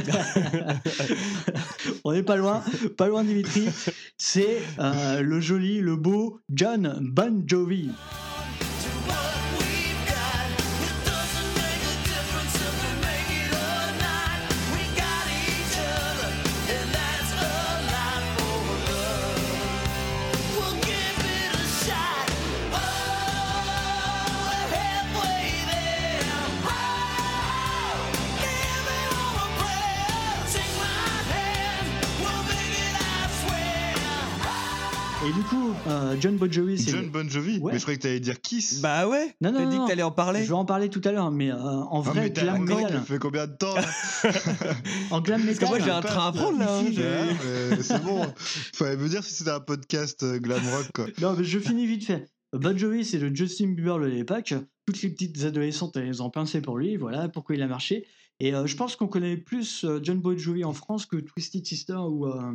On n'est pas loin, pas loin Dimitri. C'est euh, le joli, le beau John Bon Jovi. Et du coup, euh, John Bon Jovi, c'est John le- Bon Jovi. Ouais. Mais je croyais que t'allais dire Kiss. Bah ouais. Non, non, T'as non, dit non. que t'allais en parler. Je vais en parler tout à l'heure, mais euh, en Ah, vrai mais t'as glam encore, metal. ça fait combien de temps là En glam Parce que metal. moi j'ai un train à prendre là. hein, Ici, j'ai- Ouais, mais c'est bon. Fallait me dire si c'était un podcast euh, glam rock quoi. Non, mais je finis vite fait. Bon Jovi, c'est le Justin Bieber de l'époque. Toutes les petites adolescentes, elles ont pincé pour lui. Voilà pourquoi il a marché. Et euh, je pense qu'on connaît plus euh, John Bon Jovi en France que Twisted Sister ou, euh,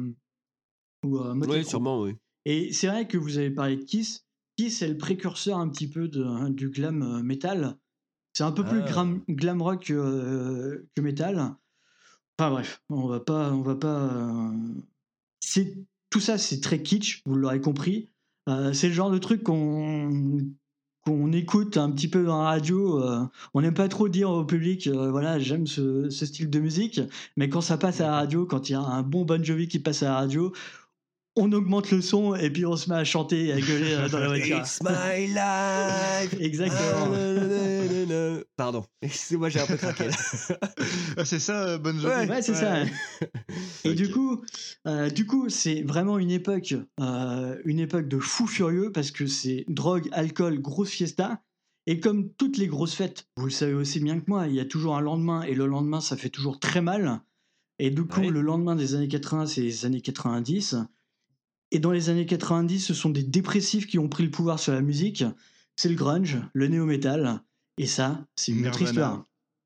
ou euh, Motley Oui, Crue. sûrement, oui. Et c'est vrai que vous avez parlé de Kiss. Kiss est le précurseur un petit peu de, hein, du glam euh, metal. C'est un peu plus Ah. glam, glam rock que, euh, que metal. Enfin bref, on va pas, on va pas. euh, C'est tout ça, c'est très kitsch. Vous l'aurez compris. Euh, c'est le genre de truc qu'on qu'on écoute un petit peu dans la radio. euh, on n'aime pas trop dire au public, euh, voilà, j'aime ce, ce style de musique. Mais quand ça passe à la radio, quand il y a un bon Bon Jovi qui passe à la radio, on augmente le son et puis on se met à chanter et à gueuler euh, dans la voiture. It's my life. Exactement. Ah, nanana. Pardon. Excusez-moi, j'ai un peu craqué là. Ah, c'est ça, euh, Bon Jovi. Ouais, ouais, c'est ça. Et du coup, euh, du coup, c'est vraiment une époque, euh, une époque de fou furieux parce que c'est drogue, alcool, grosse fiesta. Et comme toutes les grosses fêtes, vous le savez aussi bien que moi, il y a toujours un lendemain et le lendemain, ça fait toujours très mal. Et du coup, Ouais. le lendemain des années quatre-vingts, c'est les années quatre-vingt-dix. Et dans les années quatre-vingt-dix, ce sont des dépressifs qui ont pris le pouvoir sur la musique. C'est le grunge, le néo-metal. Et ça, c'est une autre Nirvana. histoire.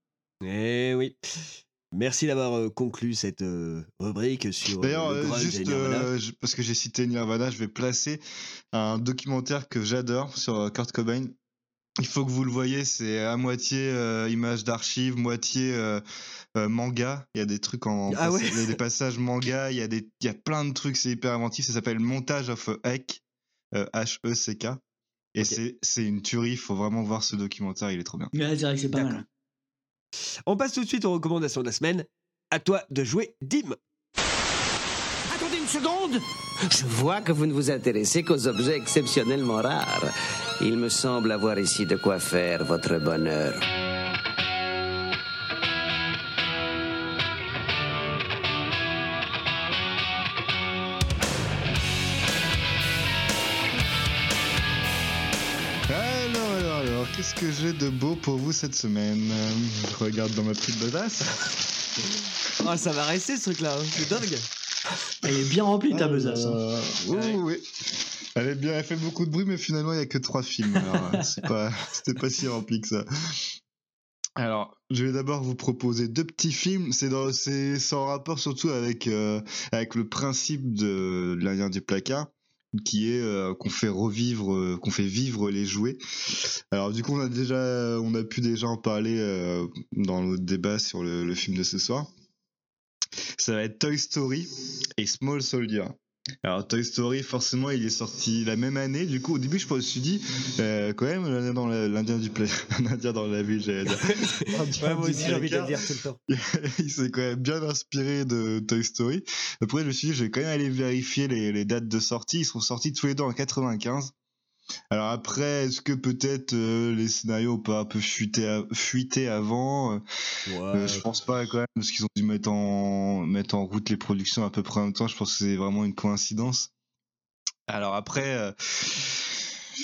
Eh oui. Merci d'avoir euh, conclu cette euh, rubrique sur euh, D'ailleurs, le euh, grunge et juste Nirvana. euh, je- parce que j'ai cité Nirvana, je vais placer un documentaire que j'adore sur euh, Kurt Cobain. Il faut que vous le voyez, c'est à moitié euh, image d'archives, moitié euh, euh, manga. Il y a des trucs en Ah ouais. il y a des passages manga, il y a des il y a plein de trucs, c'est hyper inventif. Ça s'appelle Montage of Heck, euh, H E C K. Et Ok. c'est c'est une tuerie. Il faut vraiment voir ce documentaire, il est trop bien. Ouais, c'est vrai que c'est pas D'accord. mal. On passe tout de suite aux recommandations de la semaine. À toi de jouer, Dim. Attendez une seconde. Je vois que vous ne vous intéressez qu'aux objets exceptionnellement rares. Il me semble avoir ici de quoi faire votre bonheur. Alors, alors, alors, qu'est-ce que j'ai de beau pour vous cette semaine? Euh, Je regarde dans ma petite besace. Oh, ça va rester ce truc-là, hein. C'est dingue. Elle est bien remplie ta besace. hein. Euh, oui, oui, oui. Elle est bien, elle fait beaucoup de bruit, mais finalement il y a que trois films. Alors, euh, c'est pas, c'était pas si rempli que ça. Alors, je vais d'abord vous proposer deux petits films. C'est dans, c'est sans rapport surtout avec euh, avec le principe de, de l'Indien du placard, qui est euh, qu'on fait revivre, euh, qu'on fait vivre les jouets. Alors du coup, on a déjà, on a pu déjà en parler euh, dans le débat sur le, le film de ce soir. Ça va être Toy Story et Small Soldier. Alors Toy Story, forcément, il est sorti la même année. Du coup, au début, je me suis dit, euh, quand même, l'Indien dans la, l'Indien du pla... l'Indien dans la ville, j'allais dire. Ouais, moi aussi, j'ai envie de le dire tout le temps. Il s'est quand même bien inspiré de Toy Story. Après, je me suis dit, je vais quand même aller vérifier les, les dates de sortie. Ils sont sortis tous les deux en quatre-vingt-quinze. Alors après, est-ce que peut-être euh, les scénarios ont pas un peu fuité, à, fuité avant euh, Ouais. euh, Je pense pas quand même, parce qu'ils ont dû mettre en, mettre en route les productions à peu près en même temps. Je pense que c'est vraiment une coïncidence. Alors après, euh,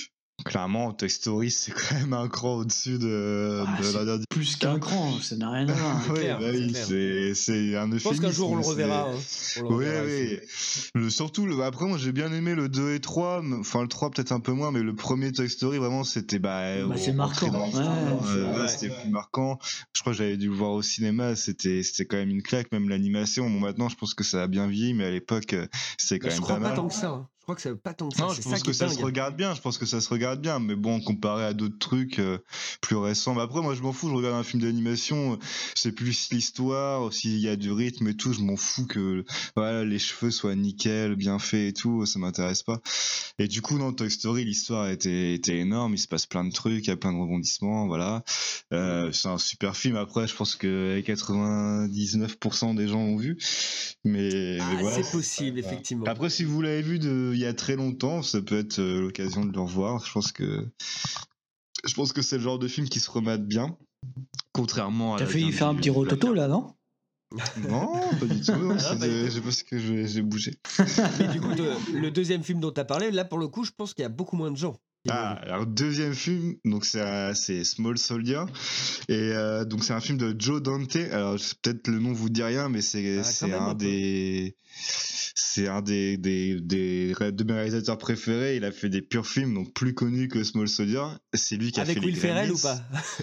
clairement, Toy Story, c'est quand même un cran au-dessus de, ah, de la plus qu'un cran, ça n'a rien à voir. Oui, clair, bah c'est oui, clair. c'est, c'est un euphémisme. Je pense qu'un jour on le c'est- reverra. hein. On le Oui, reverra oui. ici. Le, surtout, le, après, moi, j'ai bien aimé le deux et trois, mais- enfin, le trois peut-être un peu moins, mais le premier Toy Story, vraiment, c'était, bah, Bah, c'est on marquant. rentrait dans le Ouais, film, euh, ouais. ouais, c'était plus marquant. Je crois que j'avais dû le voir au cinéma, c'était, c'était quand même une claque, même l'animation. Bon, maintenant, je pense que ça a bien vieilli, mais à l'époque, euh, c'était quand Bah, je même crois pas pas mal. tant que ça. hein. Je crois que c'est pas tant que ça. Non, c'est je ça pense qui que est ça se dingue. regarde bien, je pense que ça se regarde bien, mais bon, comparé à d'autres trucs euh, plus récents. Mais après, moi, je m'en fous, je regarde un film d'animation, euh, c'est plus l'histoire, s'il y a du rythme et tout, je m'en fous que voilà, les cheveux soient nickel, bien faits et tout, ça m'intéresse pas. Et du coup, dans Toy Story, l'histoire était, était énorme, il se passe plein de trucs, il y a plein de rebondissements, voilà. Euh, c'est un super film, après, je pense que quatre-vingt-dix-neuf pour cent des gens l'ont vu, mais, Ah, mais voilà. c'est possible, effectivement. Après, si vous l'avez vu de, il y a très longtemps, ça peut être euh, l'occasion de le revoir. Je pense que, je pense que c'est le genre de film qui se remate bien, contrairement à. T'as la failli Dinde faire un du petit rototo là, non? Non, pas du tout. Non, Ah, c'est pas du de- tout. c'est parce que je- j'ai bougé. Mais du coup, de- le deuxième film dont tu as parlé, là pour le coup, je pense qu'il y a beaucoup moins de gens. qui l'ont Ah, vu. alors deuxième film, donc c'est euh, c'est Small Soldier, et euh, donc c'est un film de Joe Dante. Alors c'est- peut-être le nom vous dit rien, mais c'est Ah, quand c'est même un un peu. des c'est un des, des, des ré- de mes réalisateurs préférés. Il a fait des purs films, donc plus connus que Small Soldier. C'est lui qui a Avec fait les Will Ferrell ou Gremlins.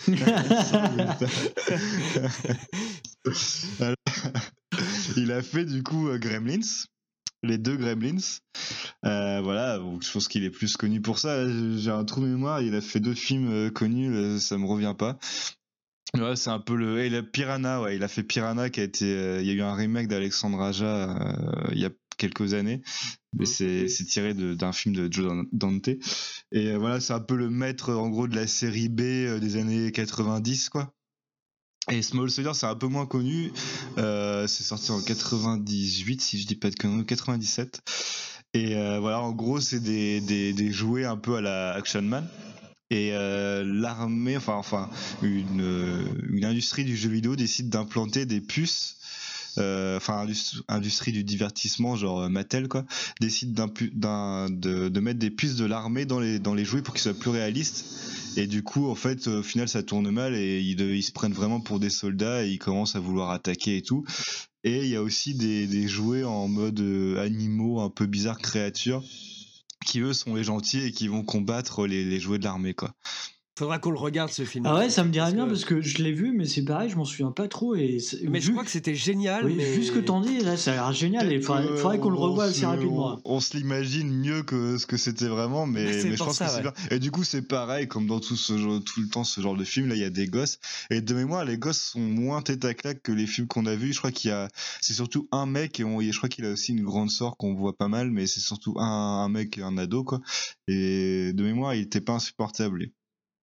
pas Alors, il a fait du coup euh, Gremlins, les deux Gremlins. Euh, voilà, donc je pense qu'il est plus connu pour ça. J'ai un trou de mémoire, il a fait d'autres films euh, connus, euh, ça me revient pas. Ouais, c'est un peu le. Et le Piranha, ouais, il a fait Piranha qui a été. euh, Il y a eu un remake d'Alexandre Aja euh, il y a quelques années, mais c'est c'est tiré de- d'un film de Joe Dante. Et euh, voilà, c'est un peu le maître en gros de la série B euh, des années quatre-vingt-dix, quoi. Et Small Soldier, c'est un peu moins connu. Euh, c'est sorti en quatre-vingt-dix-huit, si je dis pas de conneries, quatre-vingt-dix-sept. Et euh, voilà, en gros, c'est des, des, des jouets un peu à la Action Man. Et euh, l'armée, enfin, enfin, une, euh, une industrie du jeu vidéo décide d'implanter des puces. euh, Enfin, indus- industrie du divertissement, genre euh, Mattel, quoi, décide d'un, pu- d'un, de, de mettre des puces de l'armée dans les, dans les jouets pour qu'ils soient plus réalistes. Et du coup, en fait, au final, ça tourne mal et ils, de- ils se prennent vraiment pour des soldats et ils commencent à vouloir attaquer et tout. Et il y a aussi des, des jouets en mode euh, animaux, un peu bizarres, créatures, qui eux sont les gentils et qui vont combattre les, les jouets de l'armée, quoi. Faudra qu'on le regarde ce film. Ah ouais, ça me dirait Parce bien que- parce que je l'ai vu, mais c'est pareil, je m'en souviens pas trop. Et c'est- Mais je vu- crois que c'était génial. oui, mais... vu ce que t'en dis, là, ça a l'air génial. Et il faudrait, Peut-être faudrait que qu'on le revoie on assez se- rapidement. On, on se l'imagine mieux que ce que c'était vraiment, mais, Mais c'est mais je pour pense ça, que c'est ouais. bien. Et du coup, c'est pareil, comme dans tout, ce genre, tout le temps, ce genre de film, là, il y a des gosses. Et de mémoire, les gosses sont moins tête à claque que les films qu'on a vus. Je crois qu'il y a, c'est surtout un mec, et on, je crois qu'il a aussi une grande sœur qu'on voit pas mal, mais c'est surtout un, un mec et un ado, quoi. Et de mémoire, il était pas insupportable. lui.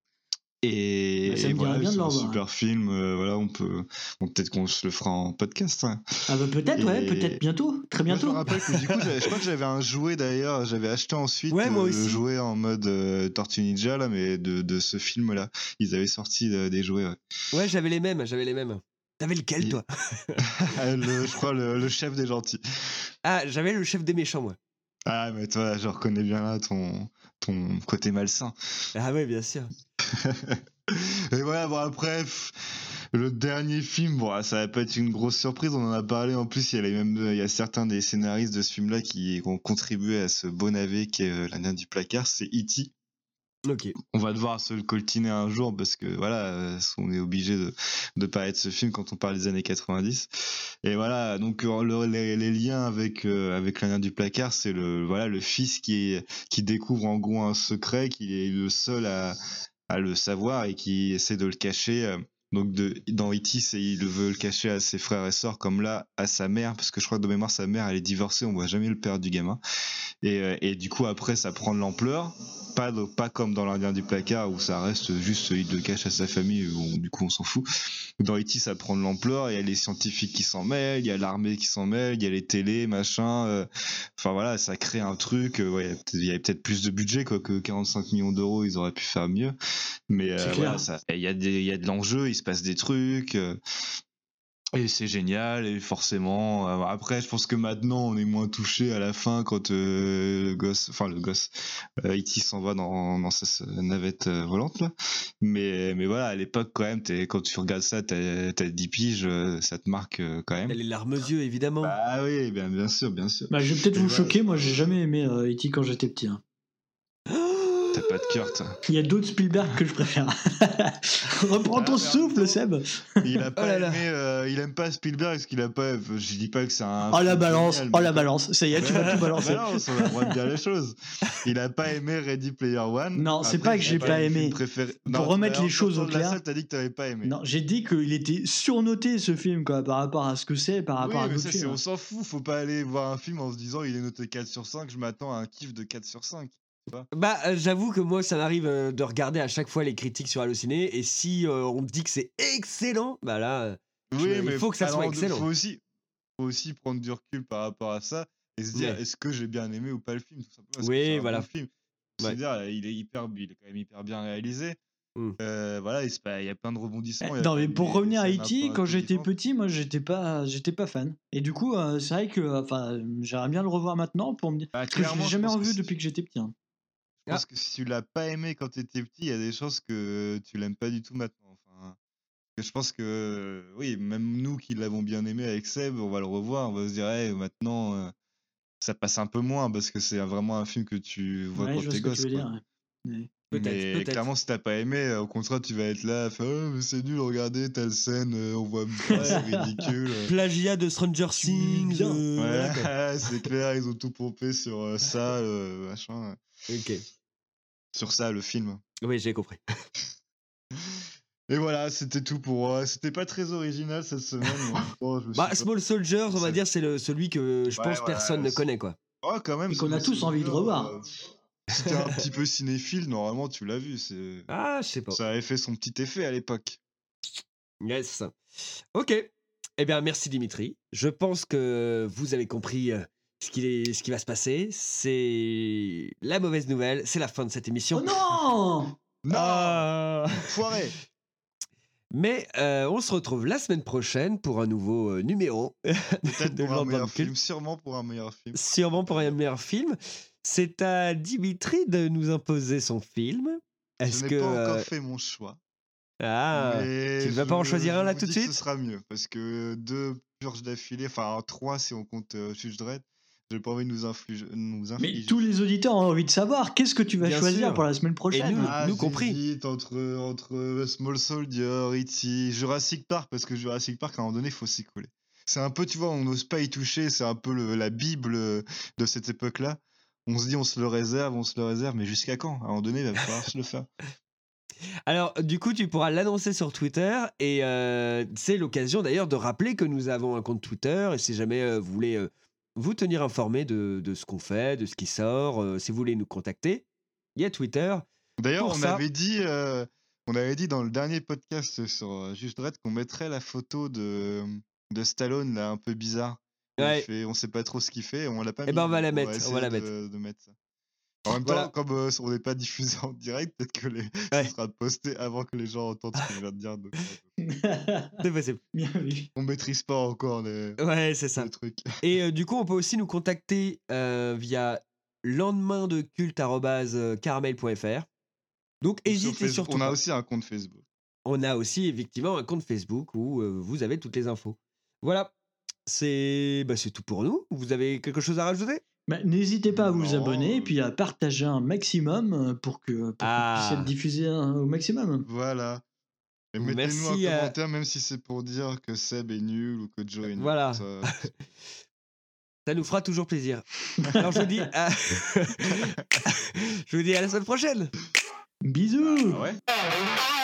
Et, Bah, ça me et dirait voilà, bien de c'est le un revoir, super film. euh, voilà, on peut, bon, peut-être qu'on se le fera en podcast. hein. Ah bah peut-être, ouais, Et- peut-être bientôt, très Moi, je bientôt. me rappelle que du coup, j'avais- je crois que j'avais un jouet d'ailleurs, j'avais acheté ensuite Ouais, moi euh, aussi. le jouet en mode euh, Tortue Ninja, là, mais de, de ce film-là. Ils avaient sorti euh, des jouets, ouais. Ouais, j'avais les mêmes, j'avais les mêmes. T'avais lequel, Il- toi Le- je crois le, le chef des gentils. Ah, j'avais le chef des méchants, moi. Ah, mais toi, je reconnais bien là ton, ton côté malsain. Ah ouais, bien sûr. Et voilà, bon, après, pff, le dernier film, bon, ça va pas être une grosse surprise, on en a parlé. En plus, il y a, les mêmes, il y a certains des scénaristes de ce film-là qui ont contribué à ce beau navet qui est euh, l'Indien du placard, c'est E T Ok. On va devoir se le coltiner un jour parce que voilà, euh, on est obligé de, de parler de ce film quand on parle des années quatre-vingt-dix. Et voilà, donc euh, le- les, les liens avec euh, avec l'Indien du placard, c'est le voilà le fils qui est, qui découvre en gros un secret, qui est le seul à à le savoir et qui essaie de le cacher. euh, Donc de, dans E T, c'est, il veut le cacher à ses frères et sœurs, comme là à sa mère, parce que je crois que de mémoire sa mère elle est divorcée, on voit jamais le père du gamin. Et, euh, et du coup après ça prend de l'ampleur, pas, de- pas comme dans l'Indien du placard où ça reste juste il le cache à sa famille, où on- du coup on s'en fout. Dans E T ça prend de l'ampleur, il y a les scientifiques qui s'en mêlent, il y a l'armée qui s'en mêle, il y a les télés, machin. euh, Enfin voilà, ça crée un truc. euh, ouais, il y a peut-être- il y avait peut-être plus de budget quoi, que quarante-cinq millions d'euros, ils auraient pu faire mieux. Mais euh, C'est clair. voilà, ça, il y a des, il y a de l'enjeu, il se passe des trucs. euh, Et c'est génial, et forcément, euh, après, je pense que maintenant, on est moins touché à la fin quand euh, le gosse, enfin le gosse, euh, E T s'en va dans, dans sa, sa navette euh, volante, là. Mais, mais voilà, à l'époque, quand même, t'es, quand tu regardes ça, t'as, t'as dix piges, euh, ça te marque euh, quand même. Les larmes aux yeux, évidemment. Bah oui, bien, bien sûr, bien sûr. Bah, je vais peut-être Et vous voilà. choquer, moi j'ai jamais aimé euh, E T quand j'étais petit. Hein. T'as pas de cœur, toi. Il y a d'autres Spielberg que je préfère. Reprends ton souffle, Seb. Il a pas Oh là là. aimé, euh, il aime pas Spielberg parce qu'il a pas. Je dis pas que c'est un. Oh la film balance, génial, oh mais- la balance, ça y est, tu vas tout balancer. Balance, on a le droit de dire les choses. Il a pas aimé Ready Player One. Non, c'est Après, pas que j'ai c'est pas mon aimé. film préféré. Pour Non, remettre mais les en choses au sortant de la clair. salle, t'as dit que t'avais pas aimé. Non, j'ai dit qu'il était surnoté ce film quoi, par rapport à ce que c'est, par rapport Oui, à mais d'autres ça, c'est, films. on s'en fout. Faut pas aller voir un film en se disant il est noté quatre sur cinq. Je m'attends à un kiff de quatre sur cinq. Tu vois. Bah, euh, j'avoue que moi, ça m'arrive euh, de regarder à chaque fois les critiques sur Allociné, et si euh, on me dit que c'est excellent, bah là, euh, je- Oui, il mais faut que ça soit alors, excellent. Faut aussi, faut aussi prendre du recul par rapport à ça et se dire Ouais. est-ce que j'ai bien aimé ou pas le film, tout simplement. Est-ce Oui, que c'est un voilà. bon film. Ouais. C'est-à-dire, il est hyper, il est quand même hyper bien réalisé. Mm. Euh, voilà, il se pa- il y a plein de rebondissements. il y a Non quand mais même pour des- revenir à des scènes E T, un peu quand j'étais intelligentes. petit, moi j'étais pas, j'étais pas fan. Et du coup, euh, c'est vrai que, enfin, j'aimerais bien le revoir maintenant pour me dire. Bah, Parce que je clairement, l'ai je jamais pense que revu si- depuis que j'étais petit. Hein. Je pense que si tu l'as pas aimé quand t'étais petit, il y a des chances que tu l'aimes pas du tout maintenant. Enfin, que je pense que, oui, même nous qui l'avons bien aimé avec Seb, on va le revoir, on va se dire, hey, maintenant, euh, ça passe un peu moins parce que c'est vraiment un film que tu vois Ouais, quand je vois t'es ce que gosse. tu veux quoi. dire. Ouais. Ouais. Peut-être, Mais peut-être. clairement, si t'as pas aimé, euh, au contraire, tu vas être là, faire, oh, mais c'est nul, regardez, telle scène, euh, on voit, oh, c'est ridicule. Plagiat de Stranger Things. bien. euh, Ouais, voilà, quoi. c'est clair, ils ont tout pompé sur euh, ça, euh, machin. Ok. Sur ça, le film. Oui, j'ai compris. Et voilà, c'était tout pour moi. C'était pas très original cette semaine. mais en même temps, je me suis Bah, pas- Small Soldiers, on va Ça- dire, c'est le, celui que je Ouais, pense voilà, personne ne c'est- connaît, quoi. Oh, quand même. Et qu'on a Small tous envie de Soldier, revoir. euh, Si t'es un petit peu cinéphile, normalement, tu l'as vu. C'est... Ah, je sais pas. Ça avait fait son petit effet à l'époque. Yes. Ok. Eh bien, merci Dimitri. Je pense que vous avez compris euh, ce qui, est, ce qui va se passer. C'est la mauvaise nouvelle. C'est la fin de cette émission. Oh non Non Ah. Foiré. Mais euh, on se retrouve la semaine prochaine pour un nouveau euh, numéro Peut-être de pour un Lord meilleur of Cult. film. Sûrement pour un meilleur film. Sûrement pour un meilleur film. C'est à Dimitri de nous imposer son film. Est-ce Je n'ai que pas encore euh, fait mon choix. ah, mais tu ne vas pas en je- choisir un je là vous tout de dis que suite? Ce sera mieux. Parce que deux purges d'affilée, enfin trois si on compte euh, Judge Dredd, j'ai pas envie de nous infliger. Nous Mais infliger. tous les auditeurs ont envie de savoir qu'est-ce que tu vas Bien choisir sûr. pour la semaine prochaine. nous, Ah, nous compris. j'hésite entre, entre Small Soldier, E T, Jurassic Park, parce que Jurassic Park, à un moment donné, il faut s'y coller. C'est un peu, tu vois, on n'ose pas y toucher, c'est un peu le- la Bible de cette époque-là. On se dit, on se le réserve, on se le réserve, mais jusqu'à quand? À un moment donné, il va falloir se le faire. Alors, du coup, tu pourras l'annoncer sur Twitter et euh, c'est l'occasion d'ailleurs de rappeler que nous avons un compte Twitter et si jamais euh, vous voulez euh, vous tenir informé de, de ce qu'on fait, de ce qui sort, euh, si vous voulez nous contacter, il y a Twitter. D'ailleurs, Pour on ça- avait dit, euh, on avait dit dans le dernier podcast sur euh, Just Dredd qu'on mettrait la photo de, de Stallone, là, un peu bizarre. Il Ouais. fait- on sait pas trop ce qu'il fait, et on l'a pas Eh mis. ben, on va la donc mettre, on essayer va la de- mettre. de mettre ça. En même Voilà. temps, comme euh, on n'est pas diffusé en direct, peut-être que les... Ouais. ça sera posté avant que les gens entendent ce que je viens de dire. donc, euh, C'est possible. Bien vu. on maîtrise pas encore les, Ouais, c'est ça. les trucs. Et euh, du coup, on peut aussi nous contacter euh, via lendemain de culte arobase caramel point f r. Donc, Sur hésitez Facebook- surtout on a pas. aussi un compte Facebook. On a aussi effectivement un compte Facebook où euh, vous avez toutes les infos. Voilà, c'est bah, c'est tout pour nous. Vous avez quelque chose à rajouter? Bah, n'hésitez pas à vous Non, abonner et euh. puis à partager un maximum euh, pour que pour Ah. qu'on puisse être diffusé hein, au maximum. Voilà. Et mettez-nous Merci un à- commentaire, même si c'est pour dire que Seb est nul ou que Joe est nul. Voilà. Ça- Ça nous fera toujours plaisir. Alors je vous dis à... je vous dis à la semaine prochaine. Bisous. Ah ouais.